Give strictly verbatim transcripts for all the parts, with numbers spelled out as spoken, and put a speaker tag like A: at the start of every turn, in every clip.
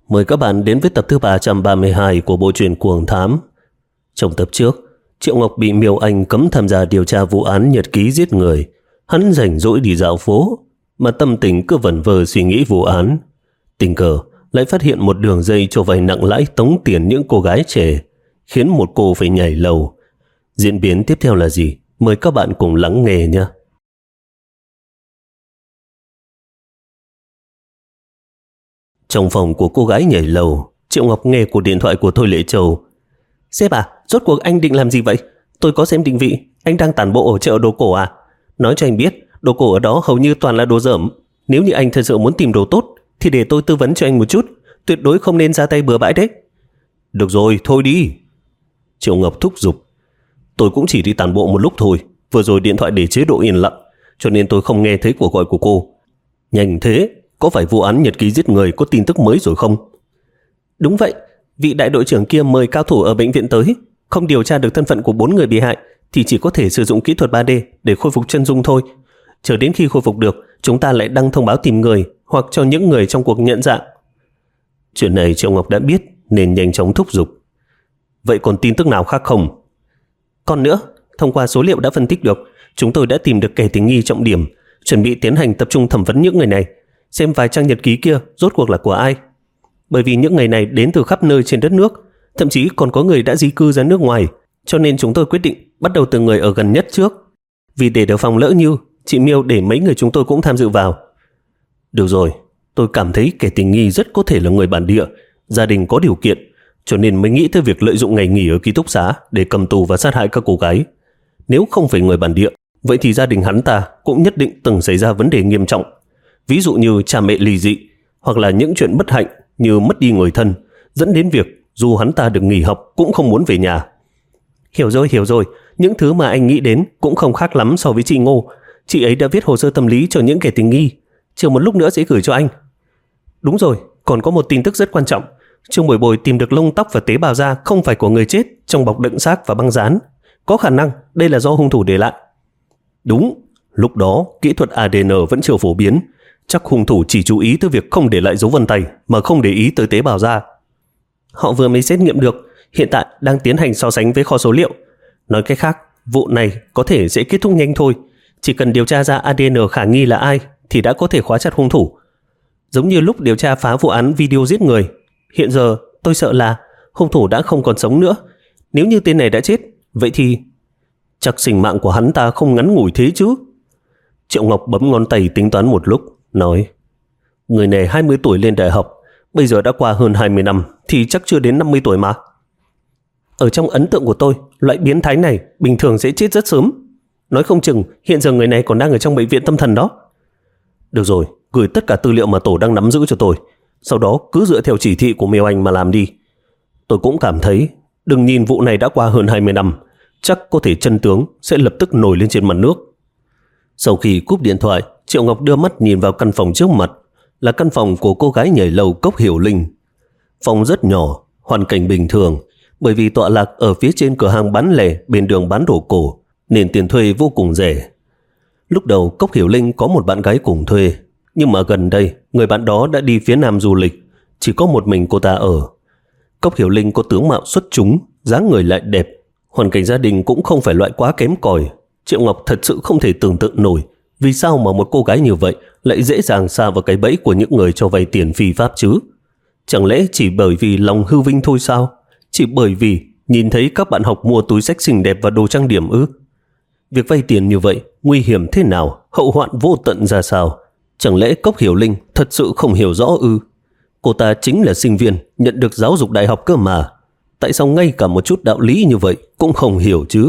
A: Mời các bạn đến với tập thứ ba trăm ba mươi hai của bộ truyện Cuồng Thám. Trong tập trước, Triệu Ngọc bị Miêu Anh cấm tham gia điều tra vụ án nhật ký giết người. Hắn rảnh rỗi đi dạo phố, mà tâm tình cứ vẩn vơ suy nghĩ vụ án. Tình cờ lại phát hiện một đường dây cho vay nặng lãi tống tiền những cô gái trẻ, khiến một cô phải nhảy lầu. Diễn biến tiếp theo là gì? Mời các bạn cùng lắng nghe nhé. Trong phòng của cô gái nhảy lầu, Triệu Ngọc nghe cuộc điện thoại của Thôi Lệ Châu. Sếp à, rốt cuộc anh định làm gì vậy? Tôi có xem định vị, anh đang tản bộ ở chợ đồ cổ à? Nói cho anh biết, đồ cổ ở đó hầu như toàn là đồ dởm. Nếu như anh thật sự muốn tìm đồ tốt, thì để tôi tư vấn cho anh một chút. Tuyệt đối không nên ra tay bừa bãi đấy. Được rồi, thôi đi. Triệu Ngọc thúc giục. Tôi cũng chỉ đi tản bộ một lúc thôi. Vừa rồi điện thoại để chế độ yên lặng, cho nên tôi không nghe thấy cuộc gọi của cô. Nhanh thế, có phải vụ án nhật ký giết người có tin tức mới rồi không? Đúng vậy, vị đại đội trưởng kia mời cao thủ ở bệnh viện tới. Không điều tra được thân phận của bốn người bị hại thì chỉ có thể sử dụng kỹ thuật ba D để khôi phục chân dung thôi. Chờ đến khi khôi phục được, chúng ta lại đăng thông báo tìm người hoặc cho những người trong cuộc nhận dạng. Chuyện này Triệu Ngọc đã biết nên nhanh chóng thúc giục. Vậy còn tin tức nào khác không? Còn nữa, thông qua số liệu đã phân tích được, chúng tôi đã tìm được kẻ tình nghi trọng điểm, chuẩn bị tiến hành tập trung thẩm vấn những người này, xem vài trang nhật ký kia rốt cuộc là của ai. Bởi vì những người này đến từ khắp nơi trên đất nước, thậm chí còn có người đã di cư ra nước ngoài, cho nên chúng tôi quyết định bắt đầu từ người ở gần nhất trước. Vì để đề phòng lỡ như, chị Miêu để mấy người chúng tôi cũng tham dự vào. Được rồi, tôi cảm thấy kẻ tình nghi rất có thể là người bản địa, gia đình có điều kiện, cho nên mới nghĩ tới việc lợi dụng ngày nghỉ ở ký túc xá để cầm tù và sát hại các cô gái. Nếu không phải người bản địa, vậy thì gia đình hắn ta cũng nhất định từng xảy ra vấn đề nghiêm trọng. Ví dụ như cha mẹ ly dị, hoặc là những chuyện bất hạnh như mất đi người thân, dẫn đến việc dù hắn ta được nghỉ học cũng không muốn về nhà. Hiểu rồi, hiểu rồi, những thứ mà anh nghĩ đến cũng không khác lắm so với chị Ngô. Chị ấy đã viết hồ sơ tâm lý cho những kẻ tình nghi, chờ một lúc nữa sẽ gửi cho anh. Đúng rồi, còn có một tin tức rất quan trọng. Trương Bồi Bồi tìm được lông tóc và tế bào da không phải của người chết trong bọc đựng xác và băng dán. Có khả năng đây là do hung thủ để lại. Đúng, lúc đó kỹ thuật a đê en vẫn chưa phổ biến. Chắc hung thủ chỉ chú ý tới việc không để lại dấu vân tay mà không để ý tới tế bào da. Họ vừa mới xét nghiệm được, hiện tại đang tiến hành so sánh với kho số liệu. Nói cách khác, vụ này có thể sẽ kết thúc nhanh thôi. Chỉ cần điều tra ra a đê en khả nghi là ai thì đã có thể khóa chặt hung thủ. Giống như lúc điều tra phá vụ án video giết người. Hiện giờ tôi sợ là hung thủ đã không còn sống nữa. Nếu như tên này đã chết, vậy thì chắc sinh mạng của hắn ta không ngắn ngủi thế chứ. Triệu Ngọc bấm ngón tay tính toán một lúc, nói: Người này hai mươi tuổi lên đại học, bây giờ đã qua hơn hai mươi năm thì chắc chưa đến năm mươi tuổi mà. Ở trong ấn tượng của tôi, loại biến thái này bình thường sẽ chết rất sớm. Nói không chừng hiện giờ người này còn đang ở trong bệnh viện tâm thần đó. Được rồi, gửi tất cả tư liệu mà tổ đang nắm giữ cho tôi, sau đó cứ dựa theo chỉ thị của Miêu Anh mà làm đi. Tôi cũng cảm thấy, đừng nhìn vụ này đã qua hơn hai mươi năm, chắc có thể chân tướng sẽ lập tức nổi lên trên mặt nước. Sau khi cúp điện thoại, Triệu Ngọc đưa mắt nhìn vào căn phòng trước mặt, là căn phòng của cô gái nhảy lầu Cốc Hiểu Linh. Phòng rất nhỏ, hoàn cảnh bình thường, bởi vì tọa lạc ở phía trên cửa hàng bán lẻ bên đường bán đồ cổ, nên tiền thuê vô cùng rẻ. Lúc đầu Cốc Hiểu Linh có một bạn gái cùng thuê, nhưng mà gần đây người bạn đó đã đi phía Nam du lịch, chỉ có một mình cô ta ở. Cốc Hiểu Linh có tướng mạo xuất chúng, dáng người lại đẹp, hoàn cảnh gia đình cũng không phải loại quá kém cỏi. Triệu Ngọc thật sự không thể tưởng tượng nổi vì sao mà một cô gái như vậy lại dễ dàng sa vào cái bẫy của những người cho vay tiền phi pháp chứ. Chẳng lẽ chỉ bởi vì lòng hư vinh thôi sao? Chỉ bởi vì nhìn thấy các bạn học mua túi xách xinh đẹp và đồ trang điểm ư? Việc vay tiền như vậy nguy hiểm thế nào, hậu hoạn vô tận ra sao? Chẳng lẽ Cốc Hiểu Linh thật sự không hiểu rõ ư? Cô ta chính là sinh viên nhận được giáo dục đại học cơ mà. Tại sao ngay cả một chút đạo lý như vậy cũng không hiểu chứ?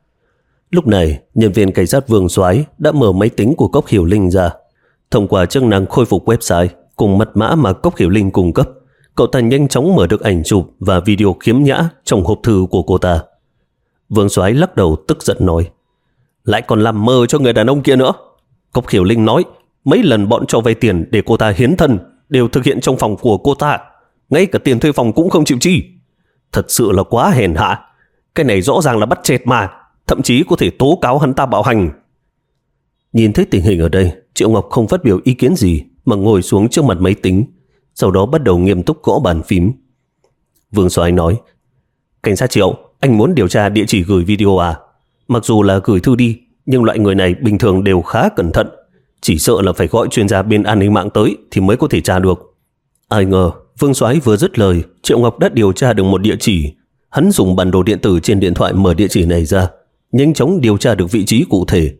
A: Lúc này, nhân viên cảnh sát Vương Soái đã mở máy tính của Cốc Hiểu Linh ra. Thông qua chức năng khôi phục website cùng mật mã mà Cốc Hiểu Linh cung cấp, cậu ta nhanh chóng mở được ảnh chụp và video khiếm nhã trong hộp thư của cô ta. Vương Soái lắc đầu tức giận nói: Lại còn làm mơ cho người đàn ông kia nữa. Cốc Hiểu Linh nói mấy lần bọn cho vay tiền để cô ta hiến thân đều thực hiện trong phòng của cô ta, ngay cả tiền thuê phòng cũng không chịu chi. Thật sự là quá hèn hạ. Cái này rõ ràng là bắt chẹt mà, thậm chí có thể tố cáo hắn ta bạo hành. Nhìn thấy tình hình ở đây, Triệu Ngọc không phát biểu ý kiến gì mà ngồi xuống trước mặt máy tính. sau đó bắt đầu nghiêm túc gõ bàn phím. Vương Soái nói: Cảnh sát Triệu, anh muốn điều tra địa chỉ gửi video à? Mặc dù là gửi thư đi, nhưng loại người này bình thường đều khá cẩn thận, chỉ sợ là phải gọi chuyên gia bên an ninh mạng tới thì mới có thể tra được. Ai ngờ Vương Soái vừa dứt lời, Triệu Ngọc đã điều tra được một địa chỉ. Hắn dùng bản đồ điện tử trên điện thoại mở địa chỉ này ra, nhanh chóng điều tra được vị trí cụ thể.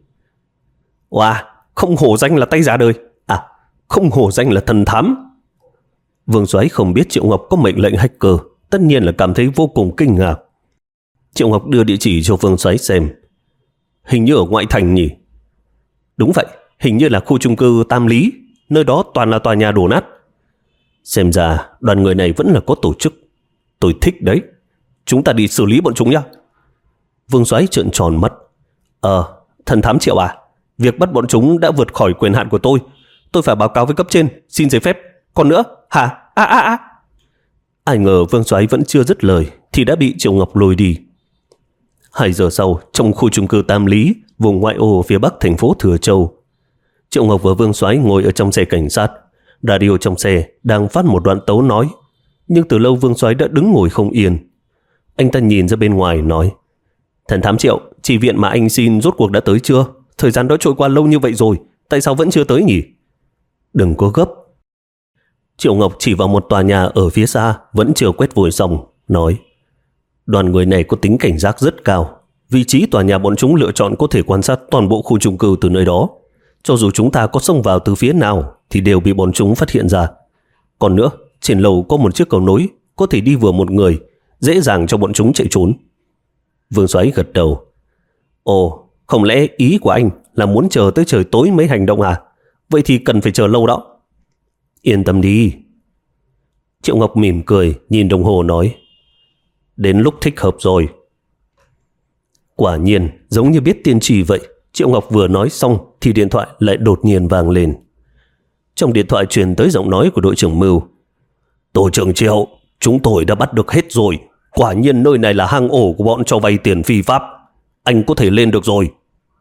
A: Wow, không hổ danh là tay giả đời, à, không hổ danh là thần thám. Vương Soái không biết Triệu Ngọc có mệnh lệnh hacker, tất nhiên là cảm thấy vô cùng kinh ngạc. Triệu Ngọc đưa địa chỉ cho Vương Soái xem. Hình như ở ngoại thành nhỉ? Đúng vậy, hình như là khu chung cư Tam Lý, nơi đó toàn là tòa nhà đổ nát. Xem ra đoàn người này vẫn là có tổ chức. Tôi thích đấy. Chúng ta đi xử lý bọn chúng nhá. Vương Soái trợn tròn mắt. Ờ, thần thám Triệu à, việc bắt bọn chúng đã vượt khỏi quyền hạn của tôi. Tôi phải báo cáo với cấp trên, xin giấy phép. Còn nữa, hả? À à à. Ai ngờ Vương Soái vẫn chưa dứt lời thì đã bị Triệu Ngọc lôi đi. Hai giờ sau, trong khu chung cư Tam Lý, vùng ngoại ô phía bắc thành phố Thừa Châu, Triệu Ngọc và Vương Soái ngồi ở trong xe cảnh sát. Radio trong xe đang phát một đoạn tấu nói, nhưng từ lâu Vương Soái đã đứng ngồi không yên. Anh ta nhìn ra bên ngoài nói: Thần thám Triệu, chỉ viện mà anh xin rốt cuộc đã tới chưa? Thời gian đã trôi qua lâu như vậy rồi, tại sao vẫn chưa tới nhỉ? Đừng có gấp. Triệu Ngọc chỉ vào một tòa nhà ở phía xa vẫn chưa quét vôi xong, nói: Đoàn người này có tính cảnh giác rất cao. Vị trí tòa nhà bọn chúng lựa chọn có thể quan sát toàn bộ khu chung cư từ nơi đó. Cho dù chúng ta có xông vào từ phía nào thì đều bị bọn chúng phát hiện ra. Còn nữa, trên lầu có một chiếc cầu nối, có thể đi vừa một người, dễ dàng cho bọn chúng chạy trốn. Vương Soái gật đầu. Ồ, không lẽ ý của anh là muốn chờ tới trời tối mới hành động à? Vậy thì cần phải chờ lâu đó. Yên tâm đi. Triệu Ngọc mỉm cười, nhìn đồng hồ nói: Đến lúc thích hợp rồi. Quả nhiên, giống như biết tiên tri vậy, Triệu Ngọc vừa nói xong thì điện thoại lại đột nhiên vang lên. Trong điện thoại truyền tới giọng nói của đội trưởng Mưu. Tổ trưởng Triệu, chúng tôi đã bắt được hết rồi. Quả nhiên nơi này là hang ổ của bọn cho vay tiền phi pháp. Anh có thể lên được rồi.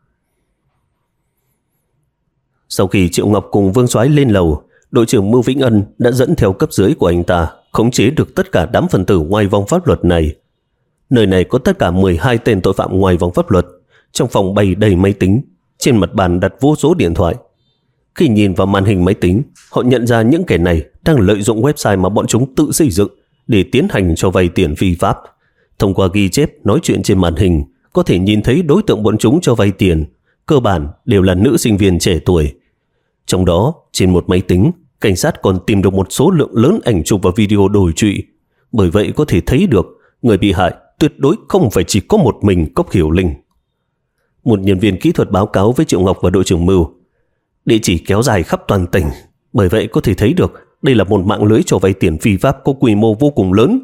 A: Sau khi Triệu Ngọc cùng Vương Soái lên lầu, đội trưởng Mưu Vĩnh Ân đã dẫn theo cấp dưới của anh ta khống chế được tất cả đám phần tử ngoài vòng pháp luật này. Nơi này có tất cả mười hai tên tội phạm ngoài vòng pháp luật. Trong phòng bày đầy máy tính, trên mặt bàn đặt vô số điện thoại. Khi nhìn vào màn hình máy tính, họ nhận ra những kẻ này đang lợi dụng website mà bọn chúng tự xây dựng để tiến hành cho vay tiền phi pháp. Thông qua ghi chép nói chuyện trên màn hình, có thể nhìn thấy đối tượng bọn chúng cho vay tiền cơ bản đều là nữ sinh viên trẻ tuổi. Trong đó, trên một máy tính, cảnh sát còn tìm được một số lượng lớn ảnh chụp và video đồi trụy. Bởi vậy có thể thấy được người bị hại tuyệt đối không phải chỉ có một mình Cốc Hiểu Linh. Một nhân viên kỹ thuật báo cáo với Triệu Ngọc và đội trưởng Mưu. Địa chỉ kéo dài khắp toàn tỉnh, bởi vậy có thể thấy được đây là một mạng lưới cho vay tiền phi pháp có quy mô vô cùng lớn.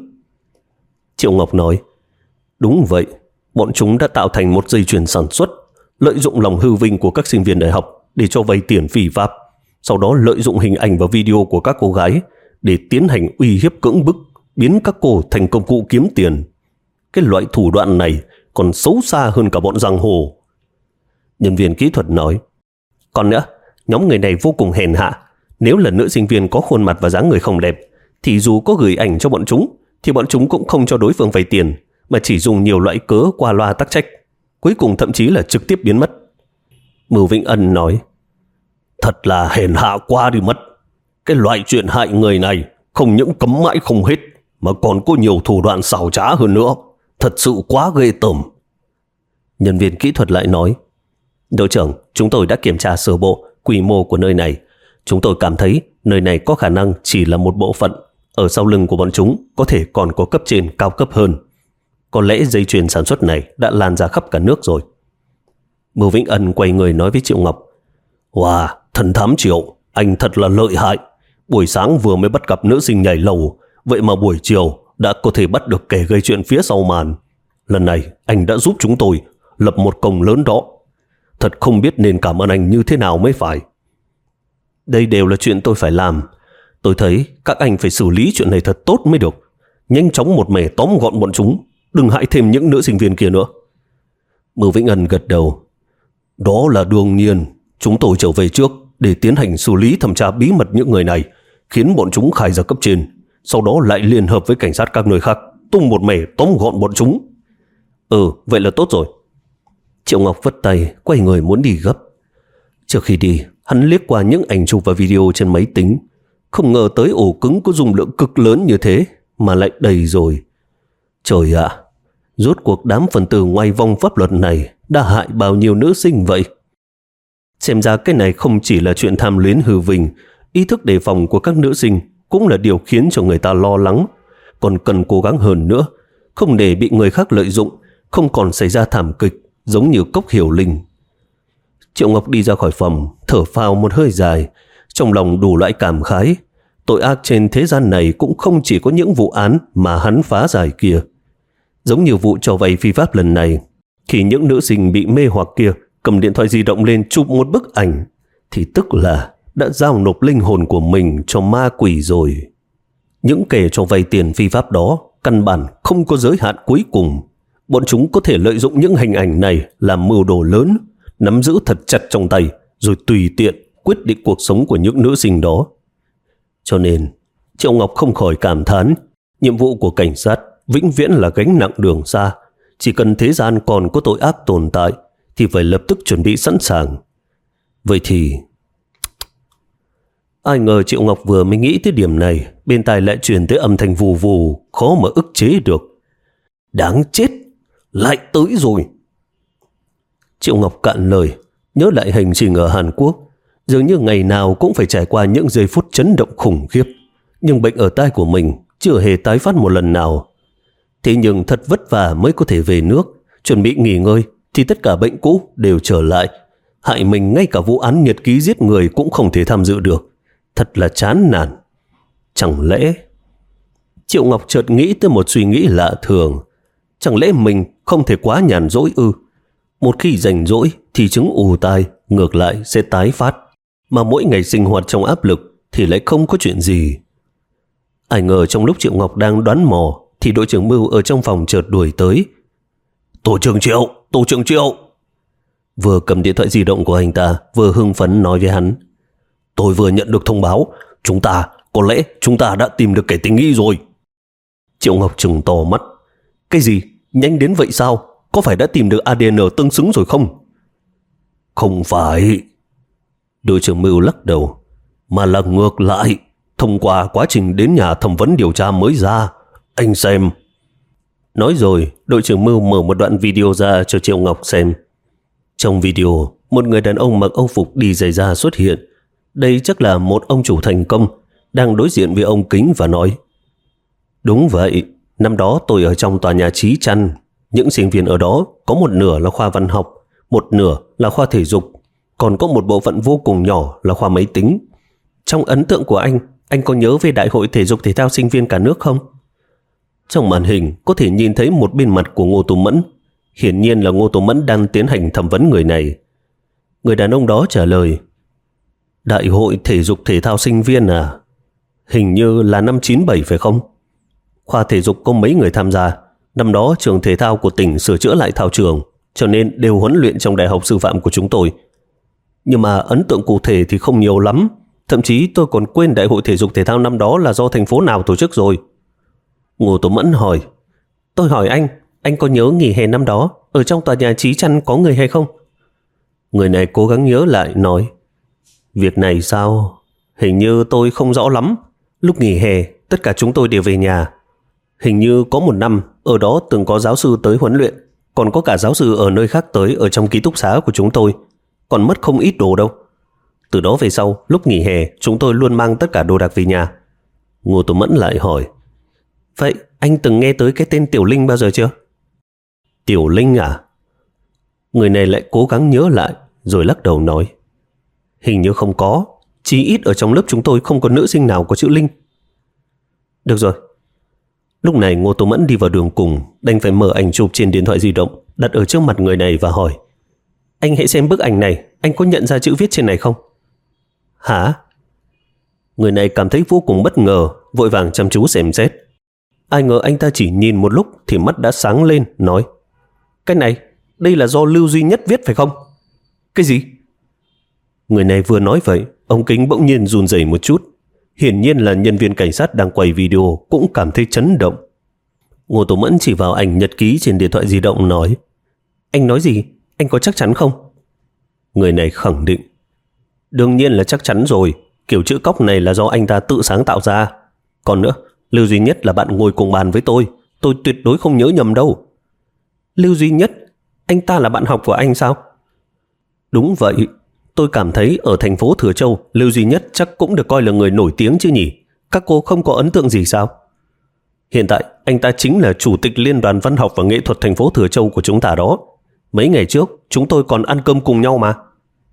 A: Triệu Ngọc nói: Đúng vậy, bọn chúng đã tạo thành một dây chuyền sản xuất, lợi dụng lòng hư vinh của các sinh viên đại học để cho vay tiền phi pháp, sau đó lợi dụng hình ảnh và video của các cô gái để tiến hành uy hiếp cưỡng bức, biến các cô thành công cụ kiếm tiền. Cái loại thủ đoạn này còn xấu xa hơn cả bọn giang hồ. Nhân viên kỹ thuật nói: Còn nữa, nhóm người này vô cùng hèn hạ. Nếu là nữ sinh viên có khuôn mặt và dáng người không đẹp, thì dù có gửi ảnh cho bọn chúng, thì bọn chúng cũng không cho đối phương vay tiền, mà chỉ dùng nhiều loại cớ qua loa tắc trách, cuối cùng thậm chí là trực tiếp biến mất. Mưu Vĩnh Ân nói: Thật là hèn hạ quá đi mất. Cái loại chuyện hại người này không những cấm mãi không hết, mà còn có nhiều thủ đoạn xảo trá hơn nữa. Thật sự quá ghê tởm. Nhân viên kỹ thuật lại nói: Đội trưởng, chúng tôi đã kiểm tra sơ bộ quy mô của nơi này. Chúng tôi cảm thấy nơi này có khả năng chỉ là một bộ phận. Ở sau lưng của bọn chúng có thể còn có cấp trên cao cấp hơn. Có lẽ dây chuyền sản xuất này đã lan ra khắp cả nước rồi. Mưu Vĩnh Ân quay người nói với Triệu Ngọc: Wow, thần thám Triệu, anh thật là lợi hại. Buổi sáng vừa mới bắt gặp nữ sinh nhảy lầu, vậy mà buổi chiều đã có thể bắt được kẻ gây chuyện phía sau màn. Lần này anh đã giúp chúng tôi lập một công lớn đó. Thật không biết nên cảm ơn anh như thế nào mới phải. Đây đều là chuyện tôi phải làm. Tôi thấy các anh phải xử lý chuyện này thật tốt mới được. Nhanh chóng một mẻ tóm gọn bọn chúng, đừng hại thêm những nữ sinh viên kia nữa. Mưu Vĩnh Ân gật đầu: Đó là đương nhiên. Chúng tôi trở về trước để tiến hành xử lý thẩm tra bí mật những người này. khiến bọn chúng khai ra cấp trên, sau đó lại liên hợp với cảnh sát các nơi khác, tung một mẻ tóm gọn bọn chúng. Ừ, vậy là tốt rồi. Triệu Ngọc vất tay, quay người muốn đi gấp. Trước khi đi, hắn liếc qua những ảnh chụp và video trên máy tính. Không ngờ tới ổ cứng có dung lượng cực lớn như thế mà lại đầy rồi. Trời ạ, rốt cuộc đám phần tử ngoài vòng pháp luật này đã hại bao nhiêu nữ sinh vậy? Xem ra cái này không chỉ là chuyện tham luyến hư vinh, ý thức đề phòng của các nữ sinh cũng là điều khiến cho người ta lo lắng. Còn cần cố gắng hơn nữa, không để bị người khác lợi dụng, không còn xảy ra thảm kịch giống như Cốc Hiểu Linh. Triệu Ngọc đi ra khỏi phòng, thở phào một hơi dài, trong lòng đủ loại cảm khái. Tội ác trên thế gian này cũng không chỉ có những vụ án mà hắn phá giải kia. Giống như vụ cho vay phi pháp lần này, khi những nữ sinh bị mê hoặc kia cầm điện thoại di động lên chụp một bức ảnh, thì tức là đã giao nộp linh hồn của mình cho ma quỷ rồi. Những kẻ cho vay tiền phi pháp đó căn bản không có giới hạn cuối cùng. Bọn chúng có thể lợi dụng những hình ảnh này làm mưu đồ lớn, nắm giữ thật chặt trong tay, rồi tùy tiện quyết định cuộc sống của những nữ sinh đó. Cho nên, Triệu Ngọc không khỏi cảm thán, nhiệm vụ của cảnh sát vĩnh viễn là gánh nặng đường xa. Chỉ cần thế gian còn có tội ác tồn tại thì phải lập tức chuẩn bị sẵn sàng. Vậy thì... Ai ngờ Triệu Ngọc vừa mới nghĩ tới điểm này, bên tai lại truyền tới âm thanh vù vù, khó mà ức chế được. Đáng chết, lại tới rồi. Triệu Ngọc cạn lời, nhớ lại hành trình ở Hàn Quốc, dường như ngày nào cũng phải trải qua những giây phút chấn động khủng khiếp, nhưng bệnh ở tai của mình chưa hề tái phát một lần nào. Thế nhưng thật vất vả mới có thể về nước, chuẩn bị nghỉ ngơi, thì tất cả bệnh cũ đều trở lại, hại mình ngay cả vụ án nhật ký giết người cũng không thể tham dự được. Thật là chán nản. Chẳng lẽ... Triệu Ngọc chợt nghĩ tới một suy nghĩ lạ thường. Chẳng lẽ mình không thể quá nhàn rỗi ư? Một khi rảnh rỗi thì chứng ù tai ngược lại sẽ tái phát, mà mỗi ngày sinh hoạt trong áp lực thì lại không có chuyện gì. Ai ngờ trong lúc Triệu Ngọc đang đoán mò thì đội trưởng Mưu ở trong phòng chợt đuổi tới. Tổ trưởng Triệu, tổ trưởng Triệu. Vừa cầm điện thoại di động của anh ta, vừa hưng phấn nói với hắn. Tôi vừa nhận được thông báo, chúng ta, có lẽ chúng ta đã tìm được kẻ tình nghi rồi. Triệu Ngọc trừng to mắt. Cái gì? Nhanh đến vậy sao? Có phải đã tìm được a đê en tương xứng rồi không? Không phải. Đội trưởng Mưu lắc đầu. Mà là ngược lại. Thông qua quá trình đến nhà thẩm vấn điều tra mới ra. Anh xem. Nói rồi, đội trưởng Mưu mở một đoạn video ra cho Triệu Ngọc xem. Trong video, một người đàn ông mặc âu phục đi giày da xuất hiện. Đây chắc là một ông chủ thành công, đang đối diện với ông kính và nói. Đúng vậy, năm đó tôi ở trong tòa nhà Chí Trăn. Những sinh viên ở đó có một nửa là khoa văn học, một nửa là khoa thể dục, còn có một bộ phận vô cùng nhỏ là khoa máy tính. Trong ấn tượng của anh, anh có nhớ về Đại hội Thể dục Thể thao sinh viên cả nước không? Trong màn hình có thể nhìn thấy một bên mặt của Ngô Tú Mẫn. Hiển nhiên là Ngô Tú Mẫn đang tiến hành thẩm vấn người này. Người đàn ông đó trả lời. Đại hội Thể dục Thể thao sinh viên à? Hình như là năm chín bảy phải không? Khoa thể dục có mấy người tham gia. Năm đó trường thể thao của tỉnh sửa chữa lại thao trường, cho nên đều huấn luyện trong đại học sư phạm của chúng tôi. Nhưng mà ấn tượng cụ thể thì không nhiều lắm. Thậm chí tôi còn quên Đại hội Thể dục Thể thao năm đó là do thành phố nào tổ chức rồi. Ngô Tú Mẫn hỏi. Tôi hỏi anh, anh có nhớ nghỉ hè năm đó ở trong tòa nhà Chí Trăn có người hay không? Người này cố gắng nhớ lại nói. Việc này sao? Hình như tôi không rõ lắm. Lúc nghỉ hè, tất cả chúng tôi đều về nhà. Hình như có một năm, ở đó từng có giáo sư tới huấn luyện, còn có cả giáo sư ở nơi khác tới ở trong ký túc xá của chúng tôi. Còn mất không ít đồ đâu. Từ đó về sau, lúc nghỉ hè, chúng tôi luôn mang tất cả đồ đạc về nhà. Ngô Tú Mẫn lại hỏi. Vậy anh từng nghe tới cái tên Tiểu Linh bao giờ chưa? Tiểu Linh à? Người này lại cố gắng nhớ lại, rồi lắc đầu nói. Hình như không có. Chí ít ở trong lớp chúng tôi không có nữ sinh nào có chữ Linh. Được rồi. Lúc này Ngô Tú Mẫn đi vào đường cùng, đành phải mở ảnh chụp trên điện thoại di động, đặt ở trước mặt người này và hỏi. Anh hãy xem bức ảnh này, anh có nhận ra chữ viết trên này không? Hả? Người này cảm thấy vô cùng bất ngờ, vội vàng chăm chú xem xét. Ai ngờ anh ta chỉ nhìn một lúc thì mắt đã sáng lên, nói. Cái này, đây là do Lưu Duy Nhất viết phải không? Cái gì? Người này vừa nói vậy, ông kính bỗng nhiên run rẩy một chút. Hiển nhiên là nhân viên cảnh sát đang quay video cũng cảm thấy chấn động. Ngô Tố Mẫn chỉ vào ảnh nhật ký trên điện thoại di động nói: Anh nói gì? Anh có chắc chắn không? Người này khẳng định: Đương nhiên là chắc chắn rồi. Kiểu chữ cóc này là do anh ta tự sáng tạo ra. Còn nữa, Lưu Duy Nhất là bạn ngồi cùng bàn với tôi. Tôi tuyệt đối không nhớ nhầm đâu. Lưu Duy Nhất? Anh ta là bạn học của anh sao? Đúng vậy. Tôi cảm thấy ở thành phố Thừa Châu, Lưu Duy Nhất chắc cũng được coi là người nổi tiếng chứ nhỉ? Các cô không có ấn tượng gì sao? Hiện tại, anh ta chính là chủ tịch Liên đoàn Văn học và Nghệ thuật thành phố Thừa Châu của chúng ta đó. Mấy ngày trước, chúng tôi còn ăn cơm cùng nhau mà.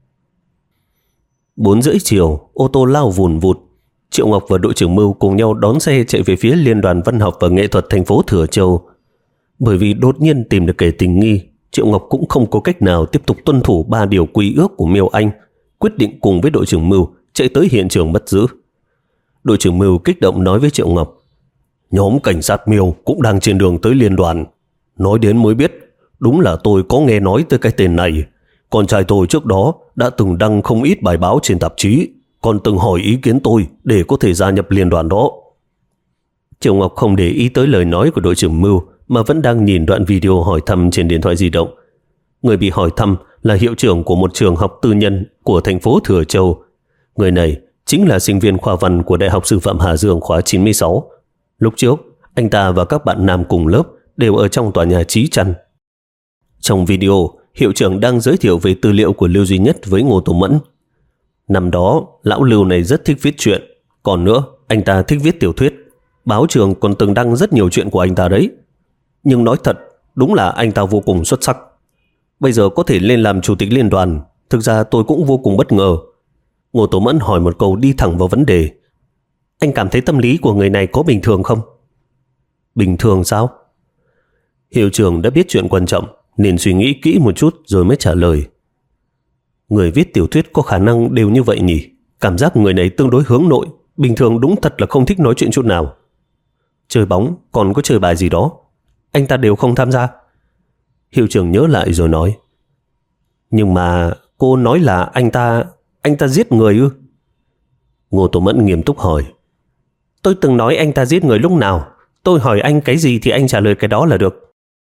A: Bốn rưỡi chiều, ô tô lao vùn vụt. Triệu Ngọc và đội trưởng Mưu cùng nhau đón xe chạy về phía Liên đoàn Văn học và Nghệ thuật thành phố Thừa Châu. Bởi vì đột nhiên tìm được kẻ tình nghi, Triệu Ngọc cũng không có cách nào tiếp tục tuân thủ ba điều quy ước của Miêu Anh, quyết định cùng với đội trưởng Mưu chạy tới hiện trường bắt giữ. Đội trưởng Mưu kích động nói với Triệu Ngọc: Nhóm cảnh sát Miêu cũng đang trên đường tới liên đoàn. Nói đến mới biết, đúng là tôi có nghe nói tới cái tên này. Con trai tôi trước đó đã từng đăng không ít bài báo trên tạp chí, còn từng hỏi ý kiến tôi để có thể gia nhập liên đoàn đó. Triệu Ngọc không để ý tới lời nói của đội trưởng Mưu mà vẫn đang nhìn đoạn video hỏi thăm trên điện thoại di động. Người bị hỏi thăm là hiệu trưởng của một trường học tư nhân của thành phố Thừa Châu. Người này chính là sinh viên khoa văn của Đại học Sư phạm Hà Dương khóa chín mươi sáu. Lúc trước, anh ta và các bạn nam cùng lớp đều ở trong tòa nhà Chí Trăn. Trong video, hiệu trưởng đang giới thiệu về tư liệu của Lưu Duy Nhất với Ngô Tố Mẫn. Năm đó, lão Lưu này rất thích viết truyện. Còn nữa, anh ta thích viết tiểu thuyết. Báo trường còn từng đăng rất nhiều chuyện của anh ta đấy. Nhưng nói thật, đúng là anh ta vô cùng xuất sắc. Bây giờ có thể lên làm chủ tịch liên đoàn, thực ra tôi cũng vô cùng bất ngờ. Ngô Tố Mẫn hỏi một câu đi thẳng vào vấn đề. Anh cảm thấy tâm lý của người này có bình thường không? Bình thường sao? Hiệu trưởng đã biết chuyện quan trọng nên suy nghĩ kỹ một chút rồi mới trả lời. Người viết tiểu thuyết có khả năng đều như vậy nhỉ? Cảm giác người này tương đối hướng nội, bình thường đúng thật là không thích nói chuyện chút nào. Chơi bóng, còn có chơi bài gì đó, anh ta đều không tham gia. Hiệu trưởng nhớ lại rồi nói. Nhưng mà cô nói là anh ta, anh ta giết người ư? Ngô Tố Mẫn nghiêm túc hỏi. Tôi từng nói anh ta giết người lúc nào? Tôi hỏi anh cái gì thì anh trả lời cái đó là được.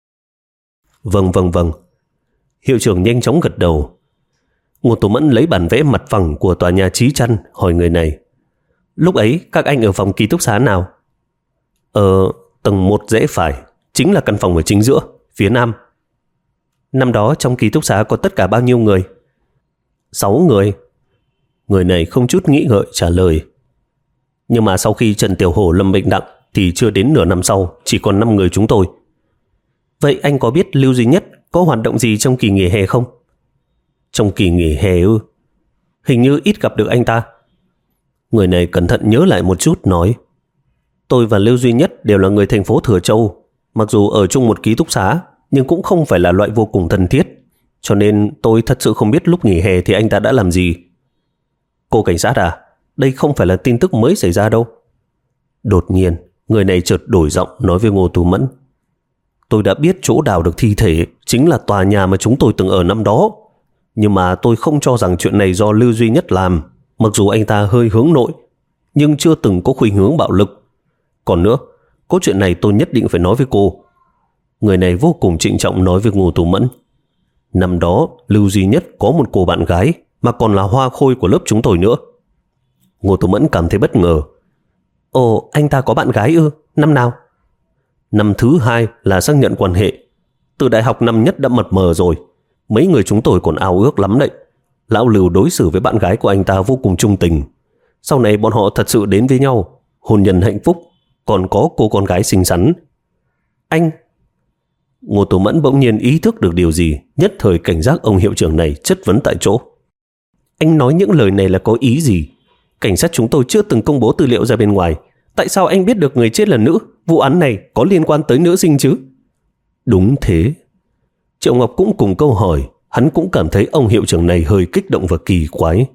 A: Vâng vâng vâng. Hiệu trưởng nhanh chóng gật đầu. Ngô Tố Mẫn lấy bản vẽ mặt phẳng của tòa nhà Chí Trăn hỏi người này. Lúc ấy các anh ở phòng ký túc xá nào? Ở tầng một rẽ phải, chính là căn phòng ở chính giữa, phía nam. Năm đó trong ký túc xá có tất cả bao nhiêu người? Sáu người. Người này không chút nghĩ ngợi trả lời. Nhưng mà sau khi Trần Tiểu Hổ lâm bệnh nặng thì chưa đến nửa năm sau chỉ còn năm người chúng tôi. Vậy anh có biết Lưu Duy Nhất có hoạt động gì trong kỳ nghỉ hè không? Trong kỳ nghỉ hè ư? Hình như ít gặp được anh ta. Người này cẩn thận nhớ lại một chút nói. Tôi và Lưu Duy Nhất đều là người thành phố Thừa Châu. Mặc dù ở chung một ký túc xá nhưng cũng không phải là loại vô cùng thân thiết. Cho nên tôi thật sự không biết lúc nghỉ hè thì anh ta đã làm gì. Cô cảnh sát à? Đây không phải là tin tức mới xảy ra đâu. Đột nhiên, người này chợt đổi giọng nói với Ngô Tố Mẫn. Tôi đã biết chỗ đào được thi thể chính là tòa nhà mà chúng tôi từng ở năm đó. Nhưng mà tôi không cho rằng chuyện này do Lưu Duy Nhất làm. Mặc dù anh ta hơi hướng nội, nhưng chưa từng có khuynh hướng bạo lực. Còn nữa, có chuyện này tôi nhất định phải nói với cô. Người này vô cùng trịnh trọng nói với Ngô Tố Mẫn. Năm đó, Lưu Duy Nhất có một cô bạn gái mà còn là hoa khôi của lớp chúng tôi nữa. Ngô Tố Mẫn cảm thấy bất ngờ. Ồ, anh ta có bạn gái ư? Năm nào? Năm thứ hai là xác nhận quan hệ. Từ đại học năm nhất đã mập mờ rồi. Mấy người chúng tôi còn ao ước lắm đấy. Lão Lưu đối xử với bạn gái của anh ta vô cùng trung tình. Sau này bọn họ thật sự đến với nhau, hôn nhân hạnh phúc, còn có cô con gái xinh xắn. Anh... Ngô Tố Mẫn bỗng nhiên ý thức được điều gì, nhất thời cảnh giác ông hiệu trưởng này chất vấn tại chỗ. Anh nói những lời này là có ý gì? Cảnh sát chúng tôi chưa từng công bố tư liệu ra bên ngoài. Tại sao anh biết được người chết là nữ? Vụ án này có liên quan tới nữ sinh chứ? Đúng thế. Triệu Ngọc cũng cùng câu hỏi. Hắn cũng cảm thấy ông hiệu trưởng này hơi kích động và kỳ quái.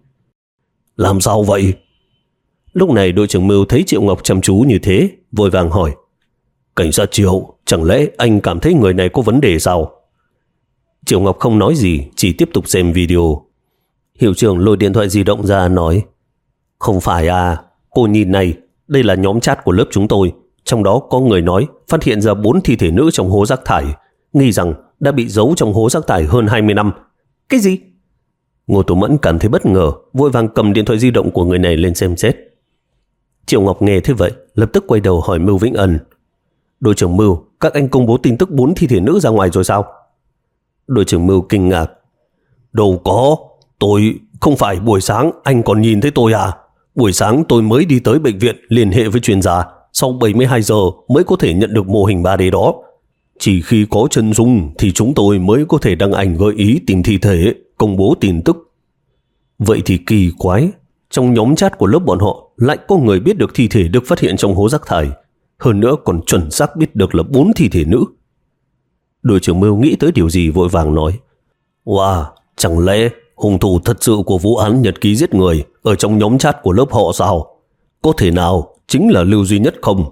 A: Làm sao vậy? Lúc này đội trưởng Mưu thấy Triệu Ngọc chăm chú như thế, vội vàng hỏi. Cảnh sát Triệu, chẳng lẽ anh cảm thấy người này có vấn đề sao? Triệu Ngọc không nói gì, chỉ tiếp tục xem video. Hiệu trưởng lôi điện thoại di động ra nói. Không phải à, Cô nhìn này, đây là nhóm chat của lớp chúng tôi. Trong đó có người nói phát hiện ra bốn thi thể nữ trong hố rác thải, nghi rằng đã bị giấu trong hố rác thải hơn hai mươi năm. Cái gì? Ngô Tố Mẫn cảm thấy bất ngờ, vội vàng cầm điện thoại di động của người này lên xem xét. Triệu Ngọc nghe thế vậy, lập tức quay đầu hỏi Mưu Vĩnh Ân. Đội trưởng Mưu, các anh công bố tin tức bốn thi thể nữ ra ngoài rồi sao? Đội trưởng Mưu kinh ngạc. Đâu có, tôi không phải buổi sáng anh còn nhìn thấy tôi à? Buổi sáng tôi mới đi tới bệnh viện liên hệ với chuyên gia, sau bảy mươi hai giờ mới có thể nhận được mô hình ba D đó. Chỉ khi có chân dung thì chúng tôi mới có thể đăng ảnh gợi ý tìm thi thể, công bố tin tức. Vậy thì kỳ quái, trong nhóm chat của lớp bọn họ lại có người biết được thi thể được phát hiện trong hố rác thải, hơn nữa còn chuẩn xác biết được là bốn thi thể nữ. Đội trưởng Mưu nghĩ tới điều gì vội vàng nói. Wow, chẳng lẽ hung thủ thật sự của vụ án nhật ký giết người ở trong nhóm chat của lớp họ sao? Có thể nào chính là Lưu Duy Nhất không?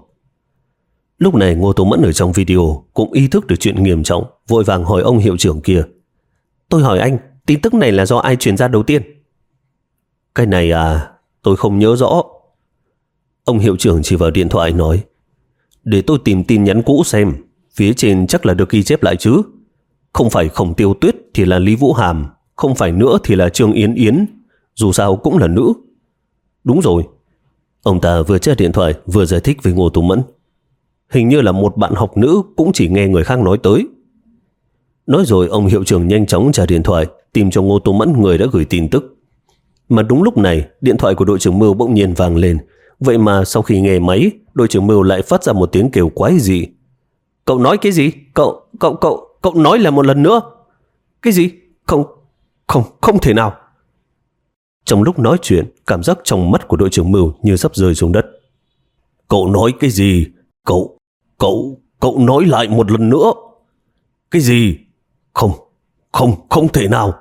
A: Lúc này Ngô Tố Mẫn ở trong video cũng ý thức được chuyện nghiêm trọng, vội vàng hỏi ông hiệu trưởng kia. Tôi hỏi anh, tin tức này là do ai truyền ra đầu tiên? Cái này à, tôi không nhớ rõ. Ông hiệu trưởng chỉ vào điện thoại nói. Để tôi tìm tin nhắn cũ xem, phía trên chắc là được ghi chép lại chứ. Không phải Khổng Tiêu Tuyết thì là Lý Vũ Hàm, không phải nữa thì là Trương Yến Yến, dù sao cũng là nữ. Đúng rồi. Ông ta vừa check điện thoại vừa giải thích với Ngô Tố Mẫn. Hình như là một bạn học nữ cũng chỉ nghe người khác nói tới. Nói rồi ông hiệu trưởng nhanh chóng trả điện thoại tìm cho Ngô Tố Mẫn người đã gửi tin tức. Mà đúng lúc này điện thoại của đội trưởng Mưu bỗng nhiên vang lên. Vậy mà sau khi nghe máy, đội trưởng Mưu lại phát ra một tiếng kêu quái dị. Cậu nói cái gì? Cậu, cậu, cậu, cậu nói là một lần nữa. Cái gì? Không, không, không thể nào. Trong lúc nói chuyện, cảm giác trong mắt của đội trưởng Mưu như sắp rơi xuống đất. Cậu nói cái gì? Cậu, cậu, cậu nói lại một lần nữa. Cái gì? Không, không, không thể nào.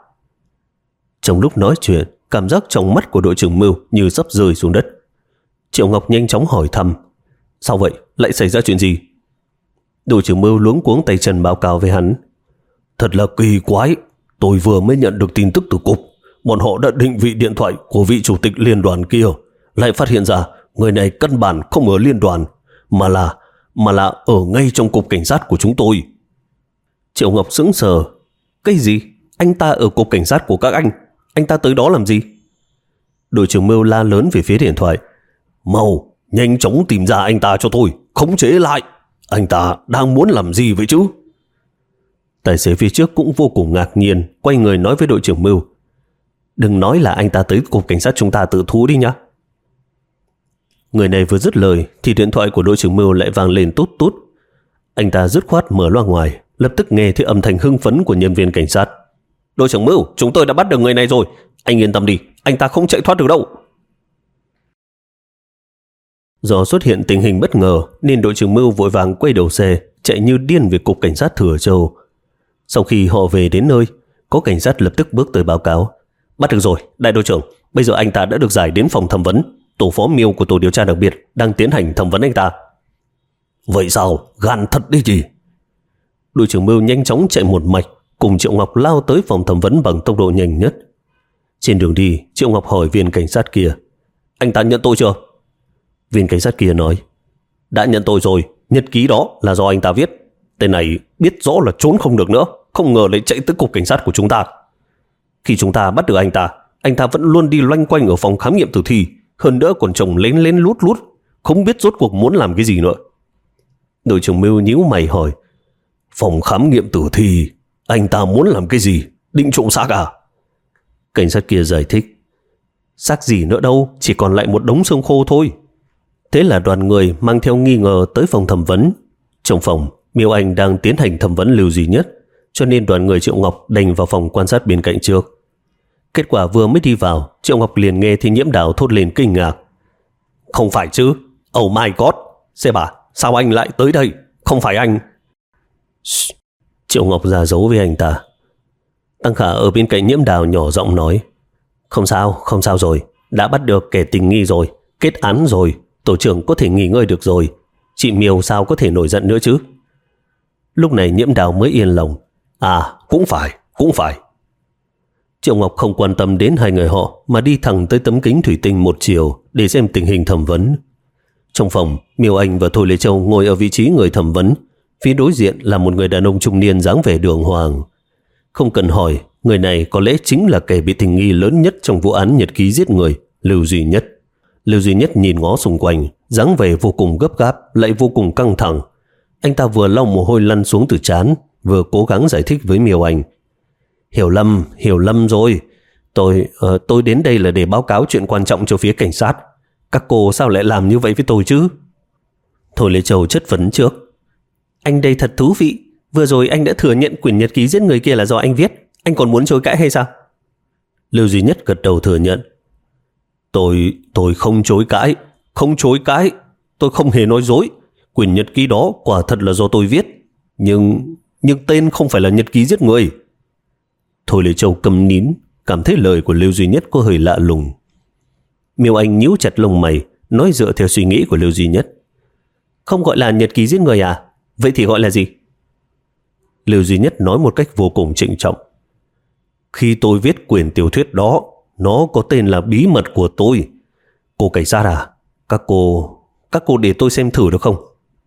A: Trong lúc nói chuyện, cảm giác trong mắt của đội trưởng Mưu như sắp rơi xuống đất. Triệu Ngọc nhanh chóng hỏi thăm. Sao vậy? Lại xảy ra chuyện gì? Đội trưởng Mưu luống cuống tay chân báo cáo với hắn. Thật là kỳ quái. Tôi vừa mới nhận được tin tức từ cục. Bọn họ đã định vị điện thoại của vị chủ tịch liên đoàn kia. Lại phát hiện ra người này căn bản không ở liên đoàn, mà là mà là ở ngay trong cục cảnh sát của chúng tôi. Triệu Ngọc sững sờ. Cái gì? Anh ta ở cục cảnh sát của các anh? Anh ta tới đó làm gì? Đội trưởng Mưu la lớn về phía điện thoại. Mau, nhanh chóng tìm ra anh ta cho tôi, khống chế lại. Anh ta đang muốn làm gì vậy chứ? Tài xế phía trước cũng vô cùng ngạc nhiên, quay người nói với đội trưởng Mưu. Đừng nói là anh ta tới cục cảnh sát chúng ta tự thú đi nhá. Người này vừa dứt lời thì điện thoại của đội trưởng Mưu lại vang lên tút tút. Anh ta dứt khoát mở loa ngoài, lập tức nghe thấy âm thanh hưng phấn của nhân viên cảnh sát. Đội trưởng Mưu, chúng tôi đã bắt được người này rồi. Anh yên tâm đi, anh ta không chạy thoát được đâu. Do xuất hiện tình hình bất ngờ nên đội trưởng Mưu vội vàng quay đầu xe, chạy như điên về cục cảnh sát Thừa Châu. Sau khi họ về đến nơi, có cảnh sát lập tức bước tới báo cáo. Bắt được rồi, đại đội trưởng. Bây giờ anh ta đã được giải đến phòng thẩm vấn. Tổ phó Miêu của tổ điều tra đặc biệt đang tiến hành thẩm vấn anh ta. Vậy sao? Gan thật đi gì? Đội trưởng Mưu nhanh chóng chạy một mạch cùng Triệu Ngọc lao tới phòng thẩm vấn bằng tốc độ nhanh nhất. Trên đường đi, Triệu Ngọc hỏi viên cảnh sát kia. Anh ta nhận tôi chưa? Viên cảnh sát kia nói. Đã nhận tôi rồi, nhật ký đó là do anh ta viết. Tên này biết rõ là trốn không được nữa, không ngờ lại chạy tới cục cảnh sát của chúng ta. Khi chúng ta bắt được anh ta, anh ta vẫn luôn đi loanh quanh ở phòng khám nghiệm tử thi, hơn nữa còn chồng lén lén lút lút, không biết rốt cuộc muốn làm cái gì nữa. Đội trưởng Mưu nhíu mày hỏi. Phòng khám nghiệm tử thi, anh ta muốn làm cái gì? Định trộm xác à? Cảnh sát kia giải thích. Xác gì nữa đâu, chỉ còn lại một đống xương khô thôi. Thế là đoàn người mang theo nghi ngờ tới phòng thẩm vấn. Trong phòng, Miêu Anh đang tiến hành thẩm vấn Lưu Duy Nhất, cho nên đoàn người Triệu Ngọc đành vào phòng quan sát bên cạnh trước. Kết quả vừa mới đi vào, Triệu Ngọc liền nghe thấy Nhiễm Đào thốt lên kinh ngạc. Không phải chứ? Oh my god! Xe bà, sao anh lại tới đây? Không phải anh... Shh. Triệu Ngọc ra dấu với anh ta. Tăng Khả ở bên cạnh Nhiễm Đào nhỏ giọng nói. Không sao, không sao rồi. Đã bắt được kẻ tình nghi rồi. Kết án rồi. Tổ trưởng có thể nghỉ ngơi được rồi. Chị Miêu sao có thể nổi giận nữa chứ? Lúc này Nhiễm Đào mới yên lòng. À, cũng phải, cũng phải. Triệu Ngọc không quan tâm đến hai người họ mà đi thẳng tới tấm kính thủy tinh một chiều để xem tình hình thẩm vấn. Trong phòng, Miêu Anh và Thôi Lê Châu ngồi ở vị trí người thẩm vấn. Phía đối diện là một người đàn ông trung niên dáng vẻ đường hoàng. Không cần hỏi, người này có lẽ chính là kẻ bị tình nghi lớn nhất trong vụ án nhật ký giết người, Lưu Duy Nhất. Lưu Duy Nhất nhìn ngó xung quanh, dáng vẻ vô cùng gấp gáp, lại vô cùng căng thẳng. Anh ta vừa lau mồ hôi lăn xuống từ trán, vừa cố gắng giải thích với Miêu Anh. Hiểu lầm, hiểu lầm rồi. Tôi, uh, tôi đến đây là để báo cáo chuyện quan trọng cho phía cảnh sát. Các cô sao lại làm như vậy với tôi chứ? Thôi Lê Châu chất vấn trước. Anh đây thật thú vị. Vừa rồi anh đã thừa nhận quyển nhật ký giết người kia là do anh viết. Anh còn muốn chối cãi hay sao? Lưu Duy Nhất gật đầu thừa nhận. Tôi, tôi không chối cãi. Không chối cãi. Tôi không hề nói dối. Quyển nhật ký đó quả thật là do tôi viết. Nhưng, nhưng tên không phải là nhật ký giết người. Thôi Lê Châu câm nín, cảm thấy lời của Lưu Duy Nhất có hơi lạ lùng. Miêu Anh nhíu chặt lông mày, nói dựa theo suy nghĩ của Lưu Duy Nhất. Không gọi là nhật ký giết người à? Vậy thì gọi là gì? Lưu Duy Nhất nói một cách vô cùng trịnh trọng. Khi tôi viết quyển tiểu thuyết đó, nó có tên là Bí mật của tôi. Cô cảnh sát à? Các cô... Các cô để tôi xem thử được không?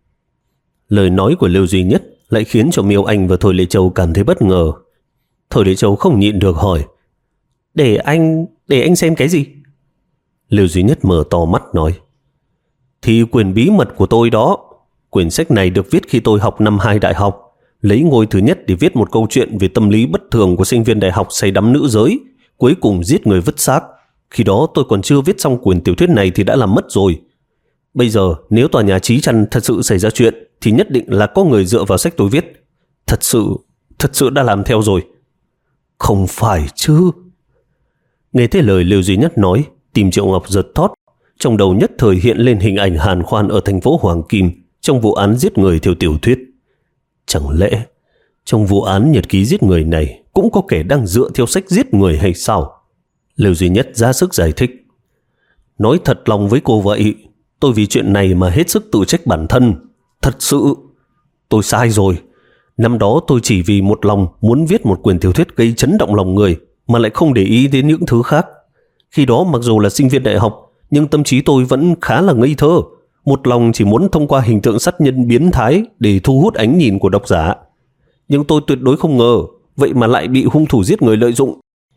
A: Lời nói của Lưu Duy Nhất lại khiến cho Miêu Anh và Thôi Lê Châu cảm thấy bất ngờ. Thôi Lê Châu không nhịn được hỏi. Để anh... Để anh xem cái gì? Lưu Duy Nhất mở to mắt nói. Thì quyển bí mật của tôi đó. Quyển sách này được viết khi tôi học năm hai đại học, lấy ngôi thứ nhất để viết một câu chuyện về tâm lý bất thường của sinh viên đại học say đắm nữ giới, cuối cùng giết người vứt xác. Khi đó tôi còn chưa viết xong quyển tiểu thuyết này thì đã làm mất rồi. Bây giờ nếu tòa nhà Chí Trăn thật sự xảy ra chuyện thì nhất định là có người dựa vào sách tôi viết. Thật sự, thật sự đã làm theo rồi. Không phải chứ? Nghe thấy lời Lưu Duy Nhất nói, tim Triệu Ngọc giật thót. Trong đầu nhất thời hiện lên hình ảnh Hàn Khoan ở thành phố Hoàng Kim trong vụ án giết người theo tiểu thuyết. Chẳng lẽ trong vụ án nhật ký giết người này cũng có kẻ đang dựa theo sách giết người hay sao? Lưu Duy Nhất ra sức giải thích. Nói thật lòng với cô vậy, tôi vì chuyện này mà hết sức tự trách bản thân. Thật sự, tôi sai rồi. Năm đó tôi chỉ vì một lòng muốn viết một quyển tiểu thuyết gây chấn động lòng người mà lại không để ý đến những thứ khác. Khi đó mặc dù là sinh viên đại học, nhưng tâm trí tôi vẫn khá là ngây thơ. Một lòng chỉ muốn thông qua hình tượng sát nhân biến thái để thu hút ánh nhìn của độc giả. Nhưng tôi tuyệt đối không ngờ, vậy mà lại bị hung thủ giết người lợi dụng.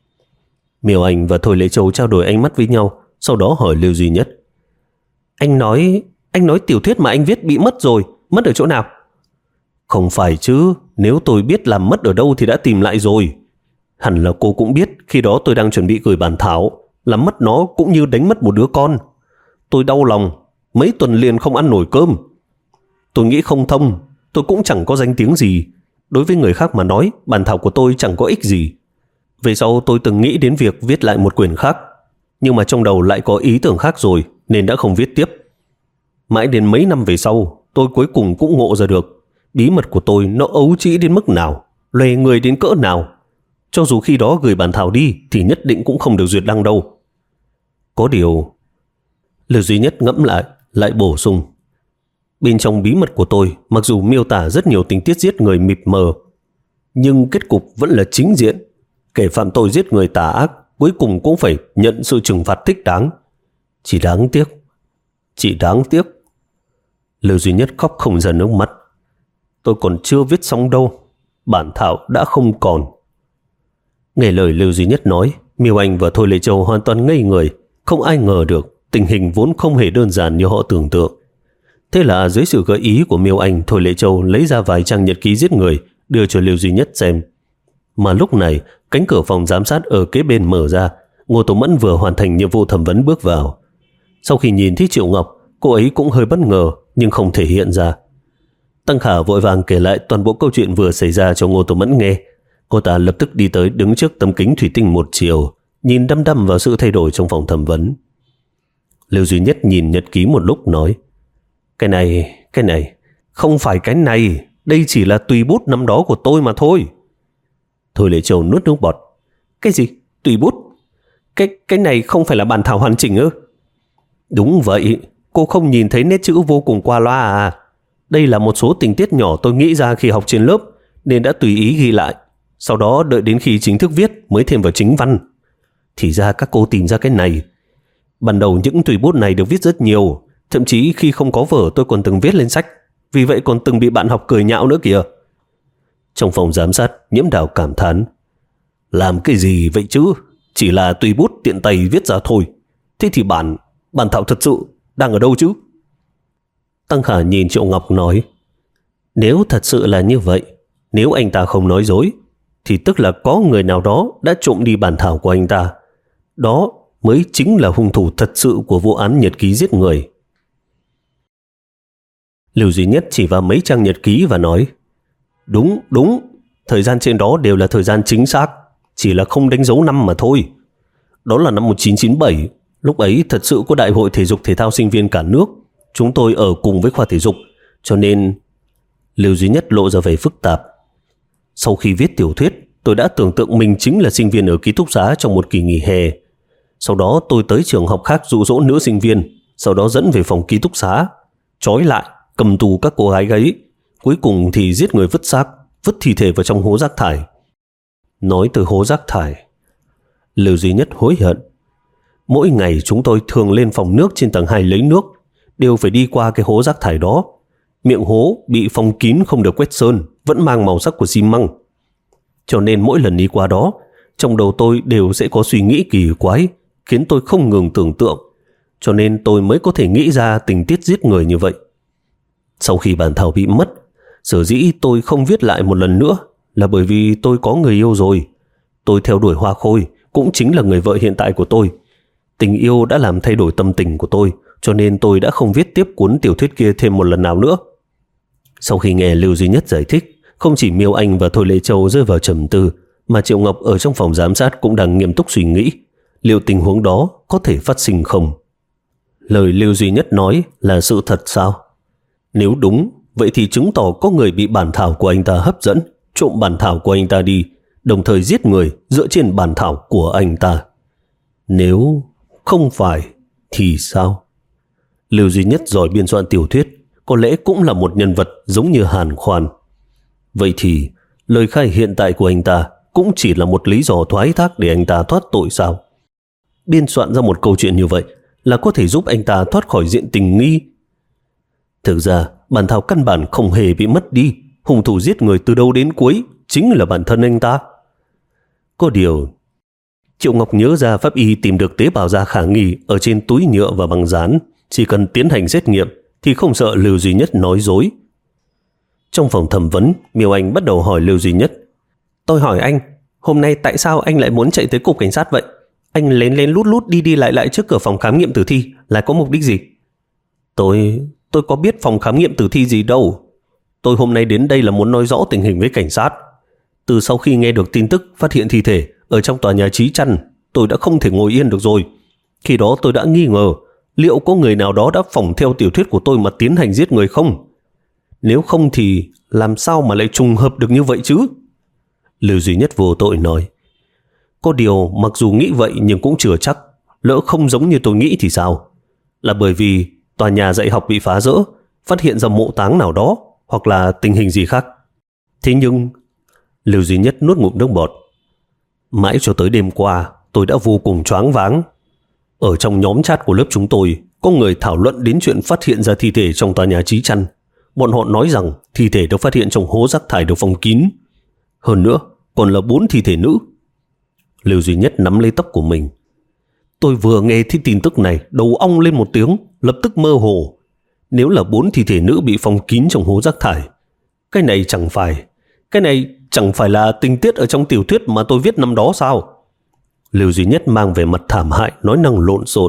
A: Miêu Anh và Thôi Lê Châu trao đổi ánh mắt với nhau, sau đó hỏi Lưu Duy Nhất. Anh nói, anh nói tiểu thuyết mà anh viết bị mất rồi, mất ở chỗ nào? Không phải chứ, nếu tôi biết làm mất ở đâu thì đã tìm lại rồi. Hẳn là cô cũng biết khi đó tôi đang chuẩn bị gửi bản thảo, làm mất nó cũng như đánh mất một đứa con. Tôi đau lòng, mấy tuần liền không ăn nổi cơm. Tôi nghĩ không thông, tôi cũng chẳng có danh tiếng gì. Đối với người khác mà nói, bản thảo của tôi chẳng có ích gì. Về sau tôi từng nghĩ đến việc viết lại một quyển khác, nhưng mà trong đầu lại có ý tưởng khác rồi nên đã không viết tiếp. Mãi đến mấy năm về sau, tôi cuối cùng cũng ngộ ra được bí mật của tôi nó ấu trĩ đến mức nào, lòe người đến cỡ nào. Cho dù khi đó gửi bản thảo đi thì nhất định cũng không được duyệt đăng đâu. Có điều, Lưu Duy Nhất ngẫm lại, lại bổ sung. Bên trong bí mật của tôi, mặc dù miêu tả rất nhiều tình tiết giết người mịt mờ, nhưng kết cục vẫn là chính diện. Kẻ phạm tội giết người tà ác cuối cùng cũng phải nhận sự trừng phạt thích đáng. Chỉ đáng tiếc, chỉ đáng tiếc. Lưu Duy Nhất khóc không ra nước mắt. Tôi còn chưa viết xong đâu, bản thảo đã không còn. Nghe lời Lưu Duy Nhất nói, Miêu Anh và Thôi Lê Châu hoàn toàn ngây người. Không ai ngờ được tình hình vốn không hề đơn giản như họ tưởng tượng. Thế là dưới sự gợi ý của Miêu Anh, Thôi Lê Châu lấy ra vài trang nhật ký giết người đưa cho Lưu Duy Nhất xem. Mà lúc này cánh cửa phòng giám sát ở kế bên mở ra. Ngô Tố Mẫn vừa hoàn thành nhiệm vụ thẩm vấn bước vào. Sau khi nhìn thấy Triệu Ngọc, cô ấy cũng hơi bất ngờ nhưng không thể hiện ra. Tăng Khả vội vàng kể lại toàn bộ câu chuyện vừa xảy ra cho Ngô Tố Mẫn nghe. Cô ta lập tức đi tới đứng trước tấm kính thủy tinh một chiều, nhìn đăm đăm vào sự thay đổi trong phòng thẩm vấn. Lưu Duy Nhất nhìn nhật ký một lúc nói, Cái này, cái này, không phải cái này, đây chỉ là tùy bút năm đó của tôi mà thôi. Thôi Lê Châu nuốt nước bọt. Cái gì? Tùy bút? Cái, cái này không phải là bản thảo hoàn chỉnh ư? Đúng vậy, cô không nhìn thấy nét chữ vô cùng qua loa à? Đây là một số tình tiết nhỏ tôi nghĩ ra khi học trên lớp nên đã tùy ý ghi lại. sau đó đợi đến khi chính thức viết mới thêm vào chính văn. Thì ra các cô tìm ra cái này. Ban đầu những tùy bút này được viết rất nhiều, thậm chí khi không có vở tôi còn từng viết lên sách, vì vậy còn từng bị bạn học cười nhạo nữa kìa. Trong phòng giám sát, Nhiễm Đào cảm thán. Làm cái gì vậy chứ? Chỉ là tùy bút tiện tay viết ra thôi. Thế thì bản, bản thảo thật sự đang ở đâu chứ? Tăng Khả nhìn Triệu Ngọc nói, nếu thật sự là như vậy, nếu anh ta không nói dối, thì tức là có người nào đó đã trộm đi bản thảo của anh ta. Đó mới chính là hung thủ thật sự của vụ án nhật ký giết người. Lưu Duy Nhất chỉ vào mấy trang nhật ký và nói, đúng, đúng, thời gian trên đó đều là thời gian chính xác, chỉ là không đánh dấu năm mà thôi. Đó là năm một nghìn chín trăm chín mươi bảy, lúc ấy thật sự có đại hội thể dục thể thao sinh viên cả nước, chúng tôi ở cùng với khoa thể dục, cho nên... Lưu Duy Nhất lộ ra vẻ phức tạp. Sau khi viết tiểu thuyết, tôi đã tưởng tượng mình chính là sinh viên ở ký túc xá trong một kỳ nghỉ hè. Sau đó tôi tới trường học khác dụ dỗ nữ sinh viên, sau đó dẫn về phòng ký túc xá, trói lại, cầm tù các cô gái ấy. Cuối cùng thì giết người vứt xác, vứt thi thể vào trong hố rác thải. Nói từ hố rác thải, Lưu Duy Nhất hối hận. Mỗi ngày chúng tôi thường lên phòng nước trên tầng hai lấy nước, đều phải đi qua cái hố rác thải đó. Miệng hố bị phong kín không được quét sơn, vẫn mang màu sắc của xi măng. Cho nên mỗi lần đi qua đó, trong đầu tôi đều sẽ có suy nghĩ kỳ quái, khiến tôi không ngừng tưởng tượng. Cho nên tôi mới có thể nghĩ ra tình tiết giết người như vậy. Sau khi bản thảo bị mất, sở dĩ tôi không viết lại một lần nữa là bởi vì tôi có người yêu rồi. Tôi theo đuổi Hoa Khôi, cũng chính là người vợ hiện tại của tôi. Tình yêu đã làm thay đổi tâm tình của tôi, cho nên tôi đã không viết tiếp cuốn tiểu thuyết kia thêm một lần nào nữa. Sau khi nghe Lưu Duy Nhất giải thích, không chỉ Miêu Anh và Thôi Lệ Châu rơi vào trầm tư, mà Triệu Ngọc ở trong phòng giám sát cũng đang nghiêm túc suy nghĩ liệu tình huống đó có thể phát sinh không. Lời Lưu Duy Nhất nói là sự thật sao? Nếu đúng, vậy thì chứng tỏ có người bị bản thảo của anh ta hấp dẫn, trộm bản thảo của anh ta đi, đồng thời giết người dựa trên bản thảo của anh ta. Nếu không phải thì sao? Lưu Duy Nhất giỏi biên soạn tiểu thuyết, có lẽ cũng là một nhân vật giống như Hàn Khoan. Vậy thì lời khai hiện tại của anh ta cũng chỉ là một lý do thoái thác để anh ta thoát tội sao? Biên soạn ra một câu chuyện như vậy là có thể giúp anh ta thoát khỏi diện tình nghi. Thực ra bản thảo căn bản không hề bị mất đi, hung thủ giết người từ đầu đến cuối chính là bản thân anh ta. Có điều, Triệu Ngọc nhớ ra pháp y tìm được tế bào da khả nghi ở trên túi nhựa và băng dán, chỉ cần tiến hành xét nghiệm thì không sợ Lưu Duy Nhất nói dối. Trong phòng thẩm vấn, Miêu Anh bắt đầu hỏi Lưu Duy Nhất. Tôi hỏi anh, hôm nay tại sao anh lại muốn chạy tới cục cảnh sát vậy? Anh lén lén lút lút đi đi lại lại trước cửa phòng khám nghiệm tử thi là có mục đích gì? Tôi... tôi có biết phòng khám nghiệm tử thi gì đâu. Tôi hôm nay đến đây là muốn nói rõ tình hình với cảnh sát. Từ sau khi nghe được tin tức phát hiện thi thể ở trong tòa nhà Chí Trăn, tôi đã không thể ngồi yên được rồi. Khi đó tôi đã nghi ngờ liệu có người nào đó đã phỏng theo tiểu thuyết của tôi mà tiến hành giết người không? Nếu không thì làm sao mà lại trùng hợp được như vậy chứ? Lưu Duy Nhất vô tội nói. Có điều mặc dù nghĩ vậy nhưng cũng chưa chắc. Lỡ không giống như tôi nghĩ thì sao? Là bởi vì tòa nhà dạy học bị phá rỡ, phát hiện ra mộ táng nào đó, hoặc là tình hình gì khác. Thế nhưng... Lưu Duy Nhất nuốt ngụm nước bọt. Mãi cho tới đêm qua, tôi đã vô cùng choáng váng. Ở trong nhóm chat của lớp chúng tôi, có người thảo luận đến chuyện phát hiện ra thi thể trong tòa nhà Chí Trăn. Bọn họ nói rằng thi thể được phát hiện trong hố rác thải được phong kín. Hơn nữa, còn là bốn thi thể nữ. Lưu Duy Nhất nắm lấy tóc của mình. Tôi vừa nghe thấy tin tức này, đầu ong lên một tiếng, lập tức mơ hồ. Nếu là bốn thi thể nữ bị phong kín trong hố rác thải, cái này chẳng phải, cái này chẳng phải là tình tiết ở trong tiểu thuyết mà tôi viết năm đó sao? Lưu Duy Nhất mang về mặt thảm hại, nói năng lộn xộn.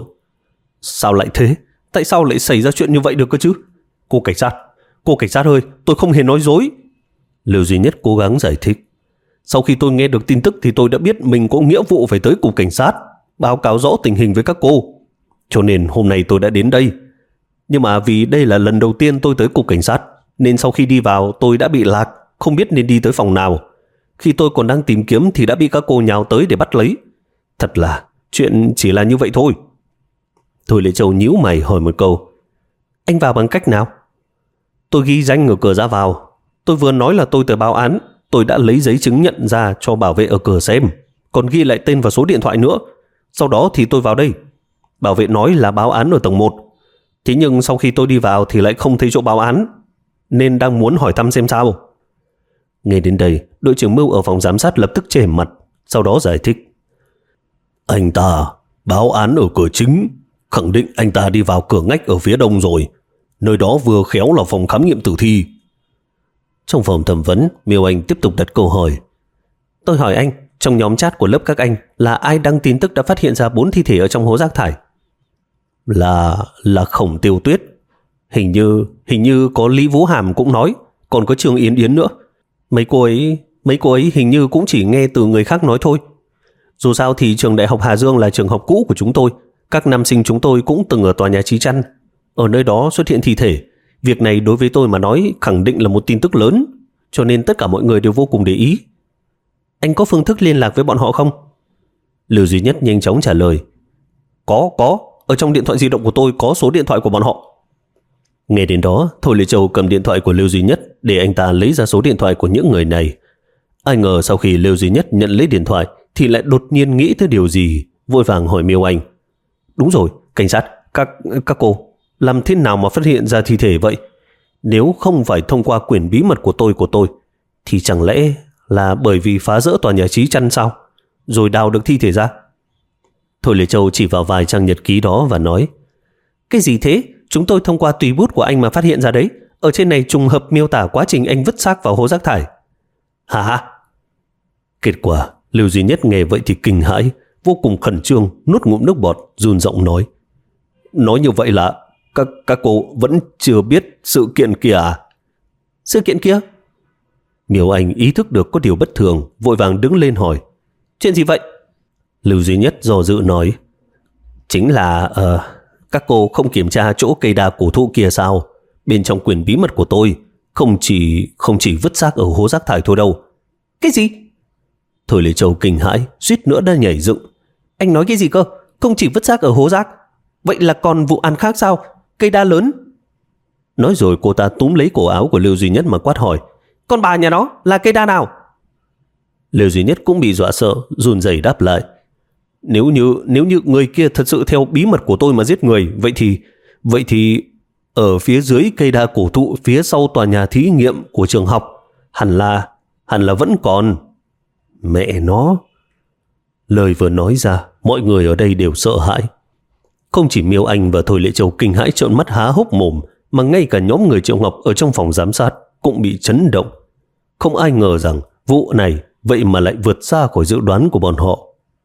A: Sao lại thế? Tại sao lại xảy ra chuyện như vậy được cơ chứ? Cô cảnh sát, cô cảnh sát ơi, tôi không hề nói dối. Lưu Duy Nhất cố gắng giải thích. Sau khi tôi nghe được tin tức thì tôi đã biết mình có nghĩa vụ phải tới cục cảnh sát, báo cáo rõ tình hình với các cô. Cho nên hôm nay tôi đã đến đây. Nhưng mà vì đây là lần đầu tiên tôi tới cục cảnh sát, nên sau khi đi vào tôi đã bị lạc, không biết nên đi tới phòng nào. Khi tôi còn đang tìm kiếm thì đã bị các cô nhào tới để bắt lấy. Thật là, chuyện chỉ là như vậy thôi. Thôi Lệ Châu nhíu mày hỏi một câu. Anh vào bằng cách nào? Tôi ghi danh ở cửa ra vào. Tôi vừa nói là tôi tới báo án. Tôi tôi đã lấy giấy chứng nhận ra cho bảo vệ ở cửa xem, còn ghi lại tên và số điện thoại nữa. Sau đó thì tôi vào đây. Bảo vệ nói là báo án ở tầng một. Thế nhưng sau khi tôi đi vào thì lại không thấy chỗ báo án, nên đang muốn hỏi thăm xem sao. Nghe đến đây, đội trưởng Mưu ở phòng giám sát lập tức chề mặt, sau đó giải thích. Anh ta báo án ở cửa chính, khẳng định anh ta đi vào cửa ngách ở phía đông rồi. Nơi đó vừa khéo là phòng khám nghiệm tử thi. Trong phòng thẩm vấn, Miêu Anh tiếp tục đặt câu hỏi. Tôi hỏi anh, trong nhóm chat của lớp các anh là ai đăng tin tức đã phát hiện ra bốn thi thể ở trong hố rác thải? Là là Khổng Tiêu Tuyết. Hình như hình như có Lý Vũ Hàm cũng nói, còn có Trương Yến Yến nữa. Mấy cô ấy mấy cô ấy hình như cũng chỉ nghe từ người khác nói thôi. Dù sao thì trường Đại học Hà Dương là trường học cũ của chúng tôi. Các nam sinh chúng tôi cũng từng ở tòa nhà Chí Chăn. Ở nơi đó xuất hiện thi thể. Việc này đối với tôi mà nói khẳng định là một tin tức lớn, cho nên tất cả mọi người đều vô cùng để ý. Anh có phương thức liên lạc với bọn họ không? Lưu Duy Nhất nhanh chóng trả lời. Có, có. Ở trong điện thoại di động của tôi có số điện thoại của bọn họ. Nghe đến đó, Thôi Lê Châu cầm điện thoại của Lưu Duy Nhất để anh ta lấy ra số điện thoại của những người này. Ai ngờ sau khi Lưu Duy Nhất nhận lấy điện thoại thì lại đột nhiên nghĩ tới điều gì, vội vàng hỏi Miêu Anh. Đúng rồi, cảnh sát, các các cô, làm thế nào mà phát hiện ra thi thể vậy? Nếu không phải thông qua quyển bí mật của tôi của tôi, thì chẳng lẽ là bởi vì phá rỡ tòa nhà Chí Chăn sao? Rồi đào được thi thể ra? Thôi Lê Châu chỉ vào vài trang nhật ký đó và nói. Cái gì thế? Chúng tôi thông qua tùy bút của anh mà phát hiện ra đấy. Ở trên này trùng hợp miêu tả quá trình anh vứt xác vào hố rác thải. Hà hà. Kết quả, Lưu Duy Nhất nghe vậy thì kinh hãi, vô cùng khẩn trương, nuốt ngụm nước bọt, run giọng nói. Nói như vậy là các, các cô vẫn chưa biết sự kiện kia à? Sự kiện kia? Miêu Anh ý thức được có điều bất thường, vội vàng đứng lên hỏi. Chuyện gì vậy? Lưu Duy Nhất do dự nói. Chính là uh, các cô không kiểm tra chỗ cây đa cổ thụ kia sao? Bên trong quyển bí mật của tôi không chỉ không chỉ vứt xác ở hố rác thải thôi đâu. Cái gì? Thôi Lê Châu kinh hãi, suýt nữa đã nhảy dựng. Anh nói cái gì cơ? Không chỉ vứt xác ở hố rác, vậy là còn vụ án khác sao? Cây đa lớn. Nói rồi cô ta túm lấy cổ áo của Lưu Duy Nhất mà quát hỏi. Con bà nhà nó là cây đa nào? Lưu Duy Nhất cũng bị dọa sợ, run rẩy đáp lại. Nếu như nếu như người kia thật sự theo bí mật của tôi mà giết người, vậy thì vậy thì ở phía dưới cây đa cổ thụ phía sau tòa nhà thí nghiệm của trường học hẳn là hẳn là vẫn còn. Mẹ nó. Lời vừa nói ra, mọi người ở đây đều sợ hãi. Không chỉ Miêu Anh và Thôi Lệ Châu kinh hãi trợn mắt há hốc mồm, mà ngay cả nhóm người Triệu Ngọc ở trong phòng giám sát cũng bị chấn động. Không ai ngờ rằng vụ này vậy mà lại vượt xa khỏi dự đoán của bọn họ.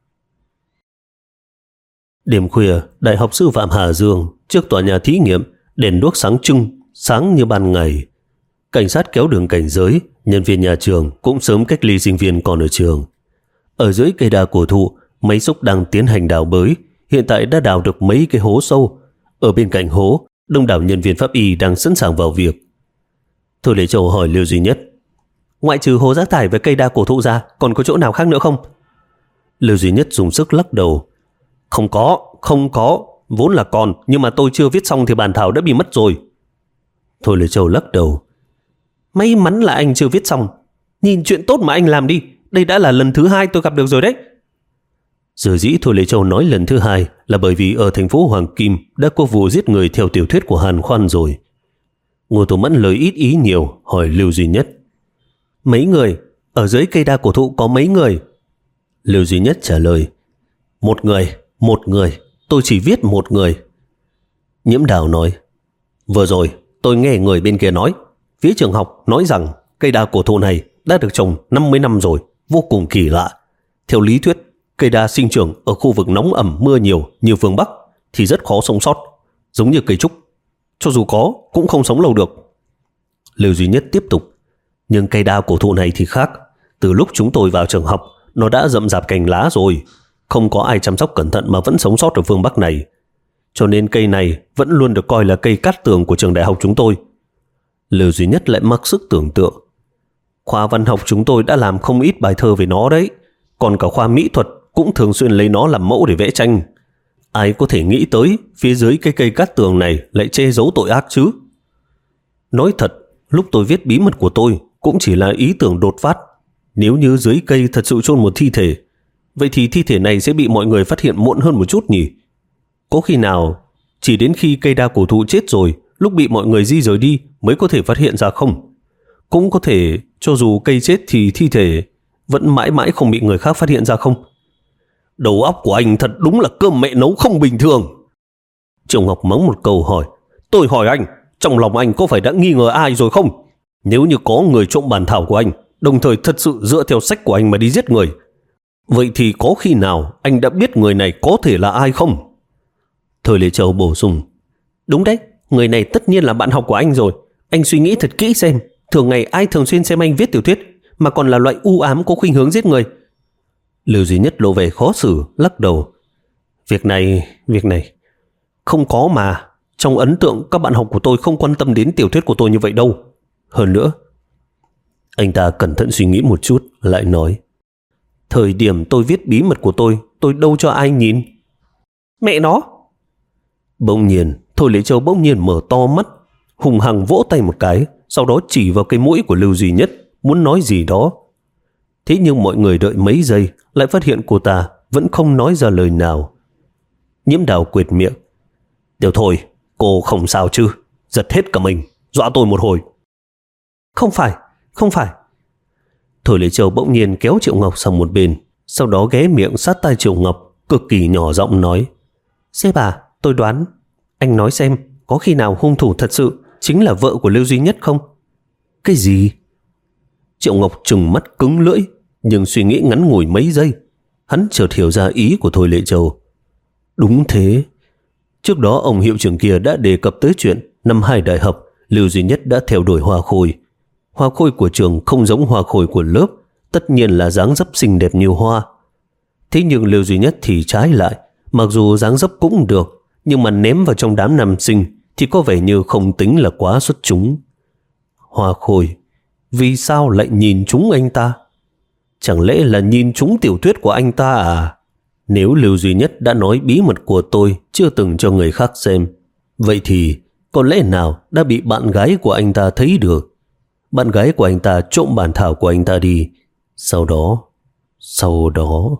A: Đêm khuya, Đại học Sư phạm Hà Dương, trước tòa nhà thí nghiệm, đèn đuốc sáng trưng, sáng như ban ngày. Cảnh sát kéo đường cảnh giới, nhân viên nhà trường cũng sớm cách ly sinh viên còn ở trường. Ở dưới cây đa cổ thụ, máy xúc đang tiến hành đào bới, hiện tại đã đào được mấy cái hố sâu. Ở bên cạnh hố, đông đảo nhân viên pháp y đang sẵn sàng vào việc. Thôi Lê Châu hỏi Lưu Duy Nhất. Ngoại trừ hố rác thải và cây đa cổ thụ ra, còn có chỗ nào khác nữa không? Lưu Duy Nhất dùng sức lắc đầu. Không có, không có, vốn là còn, nhưng mà tôi chưa viết xong thì bản thảo đã bị mất rồi. Thôi Lê Châu lắc đầu. May mắn là anh chưa viết xong. Nhìn chuyện tốt mà anh làm đi, đây đã là lần thứ hai tôi gặp được rồi đấy. Giờ dĩ Thôi Lê Châu nói lần thứ hai là bởi vì ở thành phố Hoàng Kim đã có vụ giết người theo tiểu thuyết của Hàn Khoan rồi. Ngô Tổ Mẫn lời ít ý nhiều hỏi Lưu Duy Nhất. Mấy người? Ở dưới cây đa cổ thụ có mấy người? Lưu Duy Nhất trả lời. Một người, một người, tôi chỉ viết một người. Nhiễm Đào nói. Vừa rồi tôi nghe người bên kia nói, phía trường học nói rằng cây đa cổ thụ này đã được trồng năm mươi năm rồi, vô cùng kỳ lạ. Theo lý thuyết, cây đa sinh trưởng ở khu vực nóng ẩm mưa nhiều như phương Bắc thì rất khó sống sót, giống như cây trúc. Cho dù có, cũng không sống lâu được. Lưu Duy Nhất tiếp tục. Nhưng cây đa cổ thụ này thì khác. Từ lúc chúng tôi vào trường học, nó đã rậm rạp cành lá rồi. Không có ai chăm sóc cẩn thận mà vẫn sống sót ở phương Bắc này. Cho nên cây này vẫn luôn được coi là cây cát tường của trường đại học chúng tôi. Lưu Duy Nhất lại mắc sức tưởng tượng. Khoa văn học chúng tôi đã làm không ít bài thơ về nó đấy. Còn cả khoa mỹ thuật cũng thường xuyên lấy nó làm mẫu để vẽ tranh. Ai có thể nghĩ tới phía dưới cái cây cát tường này lại che giấu tội ác chứ? Nói thật, lúc tôi viết bí mật của tôi cũng chỉ là ý tưởng đột phát, Nếu như dưới cây thật sự chôn một thi thể, vậy thì thi thể này sẽ bị mọi người phát hiện muộn hơn một chút nhỉ? Có khi nào chỉ đến khi cây đa cổ thụ chết rồi, lúc bị mọi người di rời đi mới có thể phát hiện ra không? Cũng có thể cho dù cây chết thì thi thể vẫn mãi mãi không bị người khác phát hiện ra không? Đầu óc của anh thật đúng là cơm mẹ nấu không bình thường. Triệu Ngọc mắng một câu hỏi, tôi hỏi anh, trong lòng anh có phải đã nghi ngờ ai rồi không? Nếu như có người trộm bản thảo của anh, đồng thời thật sự dựa theo sách của anh mà đi giết người, vậy thì có khi nào anh đã biết người này có thể là ai không? Thời Lệ Châu bổ sung, đúng đấy, người này tất nhiên là bạn học của anh rồi. Anh suy nghĩ thật kỹ xem, thường ngày ai thường xuyên xem anh viết tiểu thuyết mà còn là loại u ám có khuynh hướng giết người? Lưu Duy Nhất lộ vẻ khó xử, lắc đầu. Việc này, việc này không có mà. Trong ấn tượng các bạn học của tôi không quan tâm đến tiểu thuyết của tôi như vậy đâu. Hơn nữa, anh ta cẩn thận suy nghĩ một chút, lại nói, thời điểm tôi viết bí mật của tôi, tôi đâu cho ai nhìn. Mẹ nó! Bỗng nhiên, Thôi Lệ Châu bỗng nhiên mở to mắt, hùng hằng vỗ tay một cái, sau đó chỉ vào cái mũi của Lưu Duy Nhất, muốn nói gì đó. Thế nhưng mọi người đợi mấy giây, lại phát hiện cô ta vẫn không nói ra lời nào. Nhiễm Đào quệt miệng, Tiểu Thôi, cô không sao chứ? Giật hết cả mình, dọa tôi một hồi. Không phải, không phải. Thôi Lệ Châu bỗng nhiên kéo Triệu Ngọc sang một bên, sau đó ghé miệng sát tai Triệu Ngọc, cực kỳ nhỏ giọng nói, Sếp à, tôi đoán, anh nói xem, có khi nào hung thủ thật sự chính là vợ của Lưu Duy Nhất không? Cái gì? Triệu Ngọc trừng mắt cứng lưỡi, nhưng suy nghĩ ngắn ngủi mấy giây, hắn chợt hiểu ra ý của Thôi Lệ Châu. Đúng thế. Trước đó ông hiệu trưởng kia đã đề cập tới chuyện năm hai đại học, Lưu Duy Nhất đã theo đuổi Hoa Khôi. Hoa Khôi của trường không giống Hoa Khôi của lớp, tất nhiên là dáng dấp xinh đẹp như hoa. Thế nhưng Lưu Duy Nhất thì trái lại, mặc dù dáng dấp cũng được, nhưng mà ném vào trong đám nam sinh thì có vẻ như không tính là quá xuất chúng. Hoa Khôi, vì sao lại nhìn trúng anh ta? Chẳng lẽ là nhìn trúng tiểu thuyết của anh ta à? Nếu Lưu Duy Nhất đã nói bí mật của tôi chưa từng cho người khác xem, vậy thì có lẽ nào đã bị bạn gái của anh ta thấy được? Bạn gái của anh ta trộm bản thảo của anh ta đi. Sau đó, sau đó...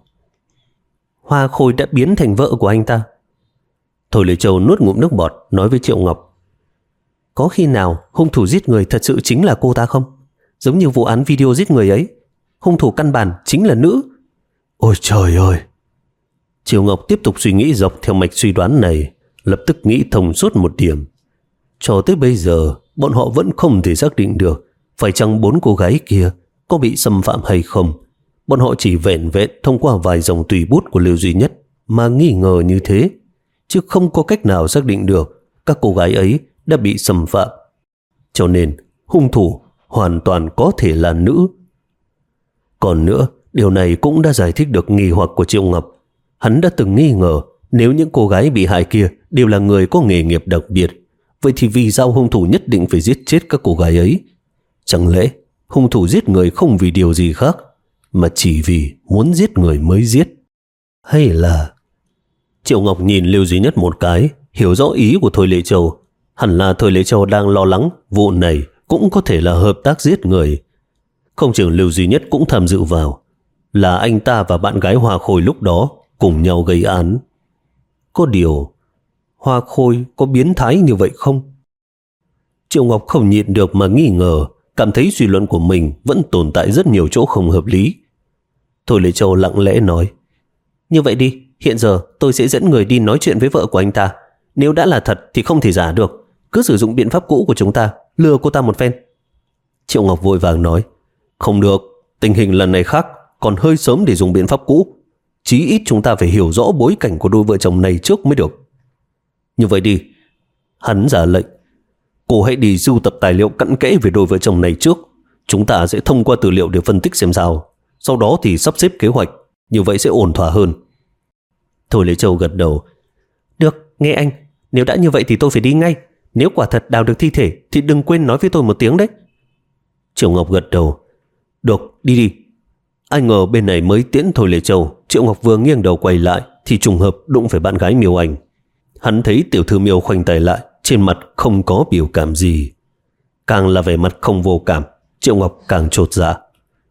A: Hoa Khôi đã biến thành vợ của anh ta. Thôi Lệ Châu nuốt ngụm nước bọt, nói với Triệu Ngọc, có khi nào hung thủ giết người thật sự chính là cô ta không? Giống như vụ án video giết người ấy, hung thủ căn bản chính là nữ. Ôi trời ơi! Triệu Ngọc tiếp tục suy nghĩ dọc theo mạch suy đoán này, lập tức nghĩ thông suốt một điểm. Cho tới bây giờ, bọn họ vẫn không thể xác định được phải chăng bốn cô gái kia có bị xâm phạm hay không. Bọn họ chỉ vẹn vẹn thông qua vài dòng tùy bút của Lưu Duy Nhất mà nghi ngờ như thế, chứ không có cách nào xác định được các cô gái ấy đã bị xâm phạm. Cho nên, hung thủ hoàn toàn có thể là nữ. Còn nữa, điều này cũng đã giải thích được nghi hoặc của Triệu Ngọc. Hắn đã từng nghi ngờ nếu những cô gái bị hại kia đều là người có nghề nghiệp đặc biệt, vậy thì vì sao hung thủ nhất định phải giết chết các cô gái ấy? Chẳng lẽ hung thủ giết người không vì điều gì khác, mà chỉ vì muốn giết người mới giết? Hay là... Triệu Ngọc nhìn Lưu Duy Nhất một cái, hiểu rõ ý của Thôi Lệ Châu. Hẳn là Thôi Lệ Châu đang lo lắng vụ này cũng có thể là hợp tác giết người. Không chừng Lưu Duy Nhất cũng tham dự vào, là anh ta và bạn gái Hoa Khôi lúc đó cùng nhau gây án. Có điều, Hoa Khôi có biến thái như vậy không? Triệu Ngọc không nhịn được mà nghi ngờ, cảm thấy suy luận của mình vẫn tồn tại rất nhiều chỗ không hợp lý. Thôi Lệ Châu lặng lẽ nói, như vậy đi, hiện giờ tôi sẽ dẫn người đi nói chuyện với vợ của anh ta. Nếu đã là thật thì không thể giả được, cứ sử dụng biện pháp cũ của chúng ta, lừa cô ta một phen. Triệu Ngọc vội vàng nói, không được, tình hình lần này khác, còn hơi sớm để dùng biện pháp cũ. Chí ít chúng ta phải hiểu rõ bối cảnh của đôi vợ chồng này trước mới được. Như vậy đi, hắn ra lệnh, cô hãy đi sưu tập tài liệu cặn kẽ về đôi vợ chồng này trước. Chúng ta sẽ thông qua tư liệu để phân tích xem sao, sau đó thì sắp xếp kế hoạch, như vậy sẽ ổn thỏa hơn. Thôi Lệ Châu gật đầu, được, nghe anh, nếu đã như vậy thì tôi phải đi ngay. Nếu quả thật đào được thi thể thì đừng quên nói với tôi một tiếng đấy. Triệu Ngọc gật đầu, được, đi đi. Ai ngờ bên này mới tiễn Thôi Lệ Châu, Triệu Ngọc vừa nghiêng đầu quay lại thì trùng hợp đụng phải bạn gái Miêu Anh. Hắn thấy tiểu thư Miêu khoanh tay lại, trên mặt không có biểu cảm gì. Càng là vẻ mặt không vô cảm, Triệu Ngọc càng chột dạ.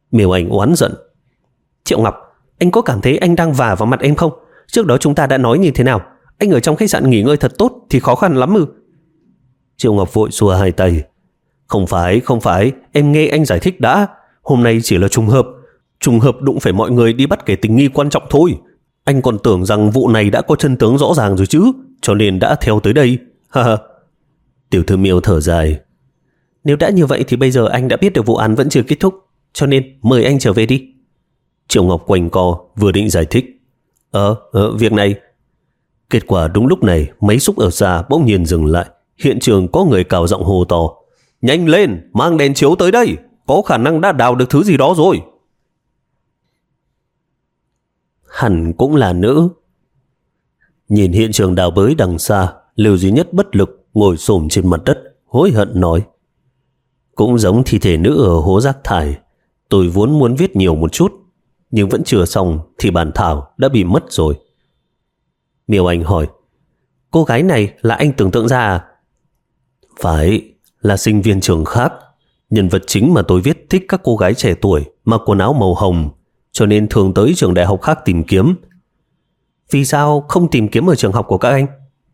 A: Miêu Anh oán giận. Triệu Ngọc, anh có cảm thấy anh đang vả vào mặt em không? Trước đó chúng ta đã nói như thế nào? Anh ở trong khách sạn nghỉ ngơi thật tốt thì khó khăn lắm ư? Triệu Ngọc vội xua hai tay. Không phải, không phải, em nghe anh giải thích đã. Hôm nay chỉ là trùng hợp. Trùng hợp đụng phải mọi người đi bắt kẻ tình nghi quan trọng thôi. Anh còn tưởng rằng vụ này đã có chân tướng rõ ràng rồi chứ, cho nên đã theo tới đây. Ha ha. Tiểu thư Miêu thở dài. Nếu đã như vậy thì bây giờ anh đã biết được vụ án vẫn chưa kết thúc, cho nên mời anh trở về đi. Triệu Ngọc quanh co vừa định giải thích. Ờ, ờ việc này. Kết quả đúng lúc này máy xúc ở xa bỗng nhiên dừng lại. Hiện trường có người cào giọng hô to. Nhanh lên, mang đèn chiếu tới đây. Có khả năng đã đào được thứ gì đó rồi. Hẳn cũng là nữ. Nhìn hiện trường đào bới đằng xa, Lưu Duy Nhất bất lực ngồi xổm trên mặt đất, hối hận nói. Cũng giống thi thể nữ ở hố rác thải. Tôi vốn muốn viết nhiều một chút, nhưng vẫn chưa xong thì bản thảo đã bị mất rồi. Miêu Anh hỏi. Cô gái này là anh tưởng tượng ra à? Phải, là sinh viên trường khác. Nhân vật chính mà tôi viết thích các cô gái trẻ tuổi mặc quần áo màu hồng, cho nên thường tới trường đại học khác tìm kiếm. Vì sao không tìm kiếm ở trường học của các anh?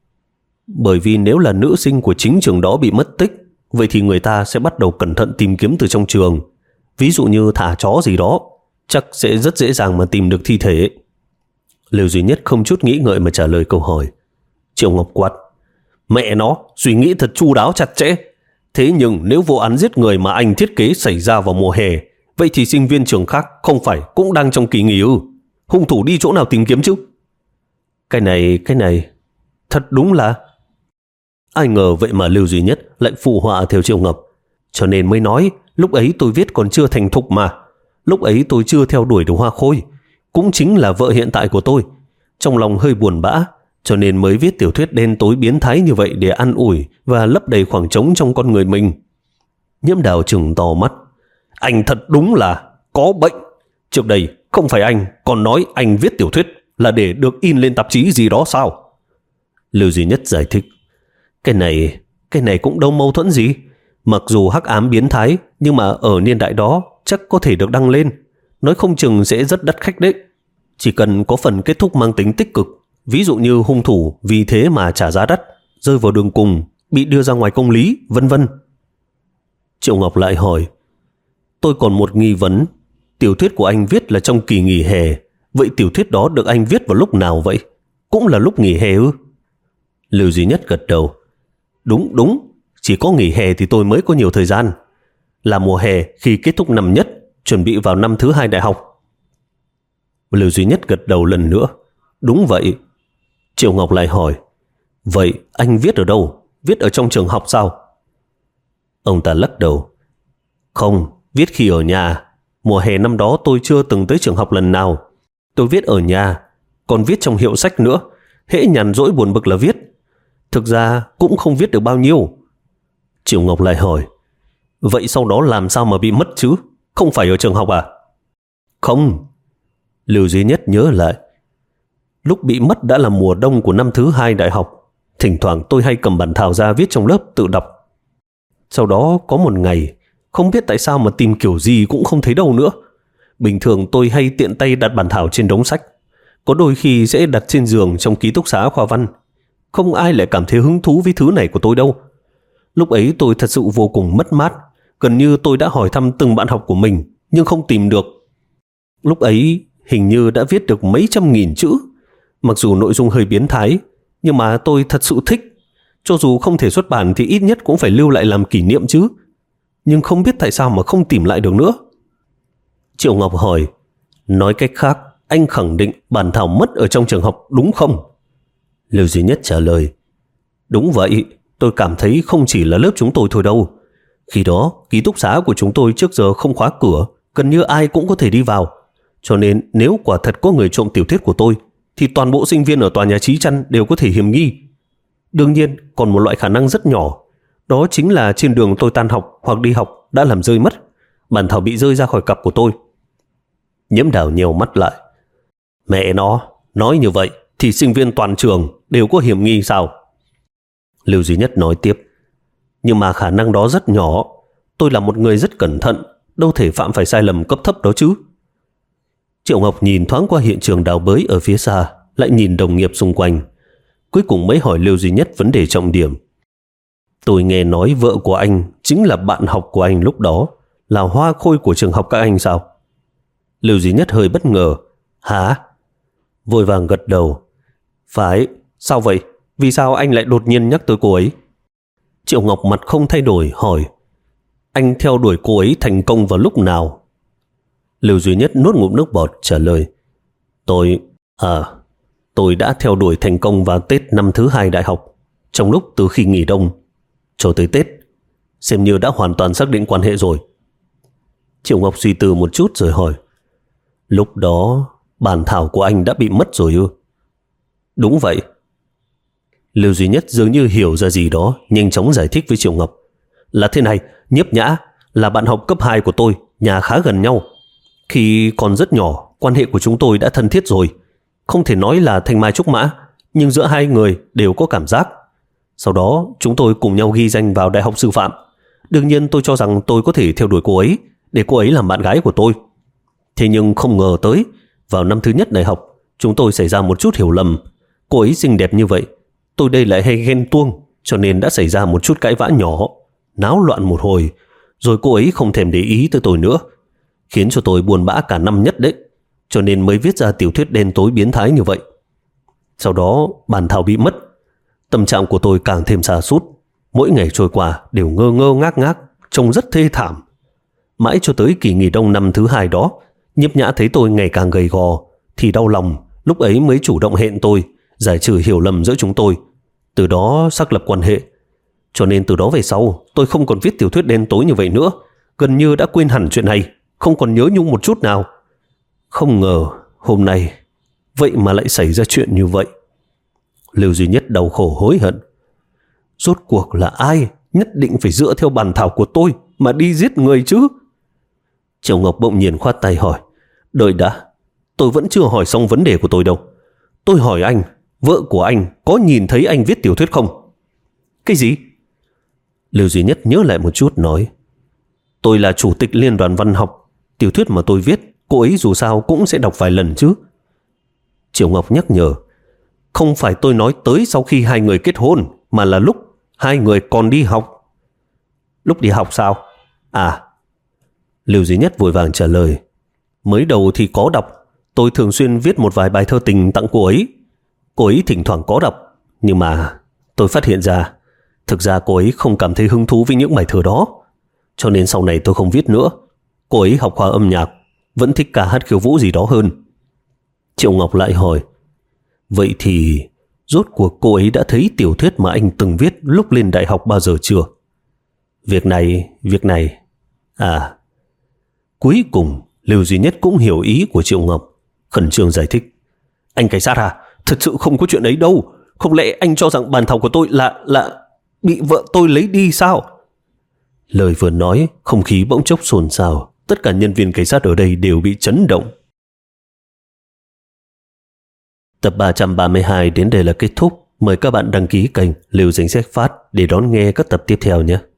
A: Bởi vì nếu là nữ sinh của chính trường đó bị mất tích, vậy thì người ta sẽ bắt đầu cẩn thận tìm kiếm từ trong trường. Ví dụ như thả chó gì đó, chắc sẽ rất dễ dàng mà tìm được thi thể. Lưu Duy Nhất không chút nghĩ ngợi mà trả lời câu hỏi. Triệu Ngọc quát. Mẹ nó, suy nghĩ thật chu đáo chặt chẽ. Thế nhưng nếu vụ án giết người mà anh thiết kế xảy ra vào mùa hè, vậy thì sinh viên trường khác không phải cũng đang trong kỳ nghỉ ư? Hung thủ đi chỗ nào tìm kiếm chứ? Cái này, cái này, thật đúng là... Ai ngờ vậy mà Lưu Duy Nhất lại phụ họa theo Triệu Ngọc. Cho nên mới nói, lúc ấy tôi viết còn chưa thành thục mà. Lúc ấy tôi chưa theo đuổi được Hoa Khôi, cũng chính là vợ hiện tại của tôi. Trong lòng hơi buồn bã, cho nên mới viết tiểu thuyết đen tối biến thái như vậy để an ủi và lấp đầy khoảng trống trong con người mình. Nhiễm Đào trừng to mắt. Anh thật đúng là có bệnh. Trước đây không phải anh còn nói anh viết tiểu thuyết là để được in lên tạp chí gì đó sao? Lưu Duy Nhất giải thích. Cái này, cái này cũng đâu mâu thuẫn gì. Mặc dù hắc ám biến thái, nhưng mà ở niên đại đó chắc có thể được đăng lên. Nói không chừng sẽ rất đắt khách đấy. Chỉ cần có phần kết thúc mang tính tích cực, ví dụ như hung thủ vì thế mà trả giá đắt, rơi vào đường cùng, bị đưa ra ngoài công lý, vân vân. Triệu Ngọc lại hỏi. Tôi còn một nghi vấn. Tiểu thuyết của anh viết là trong kỳ nghỉ hè. Vậy tiểu thuyết đó được anh viết vào lúc nào vậy? Cũng là lúc nghỉ hè ư? Lưu Duy Nhất gật đầu. Đúng, đúng. Chỉ có nghỉ hè thì tôi mới có nhiều thời gian. Là mùa hè khi kết thúc năm nhất, chuẩn bị vào năm thứ hai đại học. Lưu Duy Nhất gật đầu lần nữa. Đúng vậy. Triệu Ngọc lại hỏi. Vậy anh viết ở đâu? Viết ở trong trường học sao? Ông ta lắc đầu. Không, viết khi ở nhà. Mùa hè năm đó tôi chưa từng tới trường học lần nào. Tôi viết ở nhà, còn viết trong hiệu sách nữa. Hễ nhàn rỗi buồn bực là viết. Thực ra cũng không viết được bao nhiêu. Triệu Ngọc lại hỏi. Vậy sau đó làm sao mà bị mất chứ? Không phải ở trường học à? Không. Lưu Duy Nhất nhớ lại. Lúc bị mất đã là mùa đông của năm thứ hai đại học. Thỉnh thoảng tôi hay cầm bản thảo ra viết trong lớp tự đọc. Sau đó có một ngày, không biết tại sao mà tìm kiểu gì cũng không thấy đâu nữa. Bình thường tôi hay tiện tay đặt bản thảo trên đống sách. Có đôi khi sẽ đặt trên giường trong ký túc xá khoa văn. Không ai lại cảm thấy hứng thú với thứ này của tôi đâu. Lúc ấy tôi thật sự vô cùng mất mát. Gần như tôi đã hỏi thăm từng bạn học của mình, nhưng không tìm được. Lúc ấy hình như đã viết được mấy trăm nghìn chữ. Mặc dù nội dung hơi biến thái, nhưng mà tôi thật sự thích. Cho dù không thể xuất bản thì ít nhất cũng phải lưu lại làm kỷ niệm chứ. Nhưng không biết tại sao mà không tìm lại được nữa. Triệu Ngọc hỏi. Nói cách khác, anh khẳng định bản thảo mất ở trong trường học đúng không? Lưu Duy Nhất trả lời. Đúng vậy, tôi cảm thấy không chỉ là lớp chúng tôi thôi đâu. Khi đó, ký túc xá của chúng tôi trước giờ không khóa cửa, gần như ai cũng có thể đi vào. Cho nên nếu quả thật có người trộm tiểu thuyết của tôi, thì toàn bộ sinh viên ở tòa nhà Chí Chăn đều có thể hiểm nghi. Đương nhiên, còn một loại khả năng rất nhỏ. Đó chính là trên đường tôi tan học hoặc đi học đã làm rơi mất. Bản thảo bị rơi ra khỏi cặp của tôi. Nhiễm Đào nhèo mắt lại. Mẹ nó, nói như vậy thì sinh viên toàn trường đều có hiểm nghi sao? Lưu Duy Nhất nói tiếp. Nhưng mà khả năng đó rất nhỏ. Tôi là một người rất cẩn thận. đâu thể phạm phải sai lầm cấp thấp đó chứ. Triệu Ngọc nhìn thoáng qua hiện trường đào bới ở phía xa, lại nhìn đồng nghiệp xung quanh, cuối cùng mới hỏi Lưu Duy Nhất vấn đề trọng điểm. Tôi nghe nói vợ của anh chính là bạn học của anh lúc đó, là hoa khôi của trường học các anh sao? Lưu Duy Nhất hơi bất ngờ. Hả? Vội vàng gật đầu. Phải, sao vậy? Vì sao anh lại đột nhiên nhắc tới cô ấy? Triệu Ngọc mặt không thay đổi hỏi. Anh theo đuổi cô ấy thành công vào lúc nào? Lưu Duy Nhất nuốt ngụm nước bọt trả lời. Tôi... À... Tôi đã theo đuổi thành công vào Tết năm thứ hai đại học, trong lúc từ khi nghỉ đông cho tới Tết, xem như đã hoàn toàn xác định quan hệ rồi. Triệu Ngọc suy tư một chút rồi hỏi. Lúc đó bản thảo của anh đã bị mất rồi ư? Đúng vậy. Lưu Duy Nhất dường như hiểu ra gì đó, nhanh chóng giải thích với Triệu Ngọc. Là thế này, Nhiếp Nhã là bạn học cấp hai của tôi, nhà khá gần nhau. Khi còn rất nhỏ, quan hệ của chúng tôi đã thân thiết rồi. Không thể nói là thanh mai trúc mã, nhưng giữa hai người đều có cảm giác. Sau đó chúng tôi cùng nhau ghi danh vào đại học sư phạm. Đương nhiên tôi cho rằng tôi có thể theo đuổi cô ấy, để cô ấy làm bạn gái của tôi. Thế nhưng không ngờ tới, vào năm thứ nhất đại học, chúng tôi xảy ra một chút hiểu lầm. Cô ấy xinh đẹp như vậy, tôi đây lại hay ghen tuông, cho nên đã xảy ra một chút cãi vã nhỏ, náo loạn một hồi. Rồi cô ấy không thèm để ý tới tôi nữa, khiến cho tôi buồn bã cả năm nhất đấy. Cho nên mới viết ra tiểu thuyết đen tối biến thái như vậy. Sau đó bản thảo bị mất, tâm trạng của tôi càng thêm sa sút. Mỗi ngày trôi qua đều ngơ ngơ ngác ngác, trông rất thê thảm. Mãi cho tới kỳ nghỉ đông năm thứ hai đó, Nhiếp Nhã thấy tôi ngày càng gầy gò thì đau lòng, lúc ấy mới chủ động hẹn tôi giải trừ hiểu lầm giữa chúng tôi, từ đó xác lập quan hệ. Cho nên từ đó về sau tôi không còn viết tiểu thuyết đen tối như vậy nữa, gần như đã quên hẳn chuyện này, không còn nhớ nhung một chút nào. Không ngờ hôm nay vậy mà lại xảy ra chuyện như vậy. Lưu Duy Nhất đau khổ hối hận. Rốt cuộc là ai nhất định phải dựa theo bản thảo của tôi mà đi giết người chứ? Triệu Ngọc bỗng nhiên khoát tay hỏi. Đợi đã, tôi vẫn chưa hỏi xong vấn đề của tôi đâu. Tôi hỏi anh, vợ của anh có nhìn thấy anh viết tiểu thuyết không? Cái gì? Lưu Duy Nhất nhớ lại một chút nói. Tôi là chủ tịch liên đoàn văn học, tiểu thuyết mà tôi viết cô ấy dù sao cũng sẽ đọc vài lần chứ. Triệu Ngọc nhắc nhở. Không phải tôi nói tới sau khi hai người kết hôn, mà là lúc hai người còn đi học. Lúc đi học sao? À. Lưu Duy Nhất vội vàng trả lời. Mới đầu thì có đọc, tôi thường xuyên viết một vài bài thơ tình tặng cô ấy. Cô ấy thỉnh thoảng có đọc, nhưng mà tôi phát hiện ra thực ra cô ấy không cảm thấy hứng thú với những bài thơ đó. Cho nên sau này tôi không viết nữa. Cô ấy học khoa âm nhạc, vẫn thích ca hát khiêu vũ gì đó hơn. Triệu Ngọc lại hỏi. Vậy thì rốt cuộc cô ấy đã thấy tiểu thuyết mà anh từng viết lúc lên đại học bao giờ chưa? Việc này, việc này... À... Cuối cùng Lưu Duy Nhất cũng hiểu ý của Triệu Ngọc, khẩn trương giải thích. Anh cảnh sát à, thật sự không có chuyện ấy đâu. Không lẽ anh cho rằng bản thảo của tôi là... là... bị vợ tôi lấy đi sao? Lời vừa nói, không khí bỗng chốc xôn xao. Tất cả nhân viên cảnh sát ở đây đều bị chấn động. Tập ba trăm ba mươi hai đến đây là kết thúc. Mời các bạn đăng ký kênh Lưu Danh Sách Phát để đón nghe các tập tiếp theo nhé.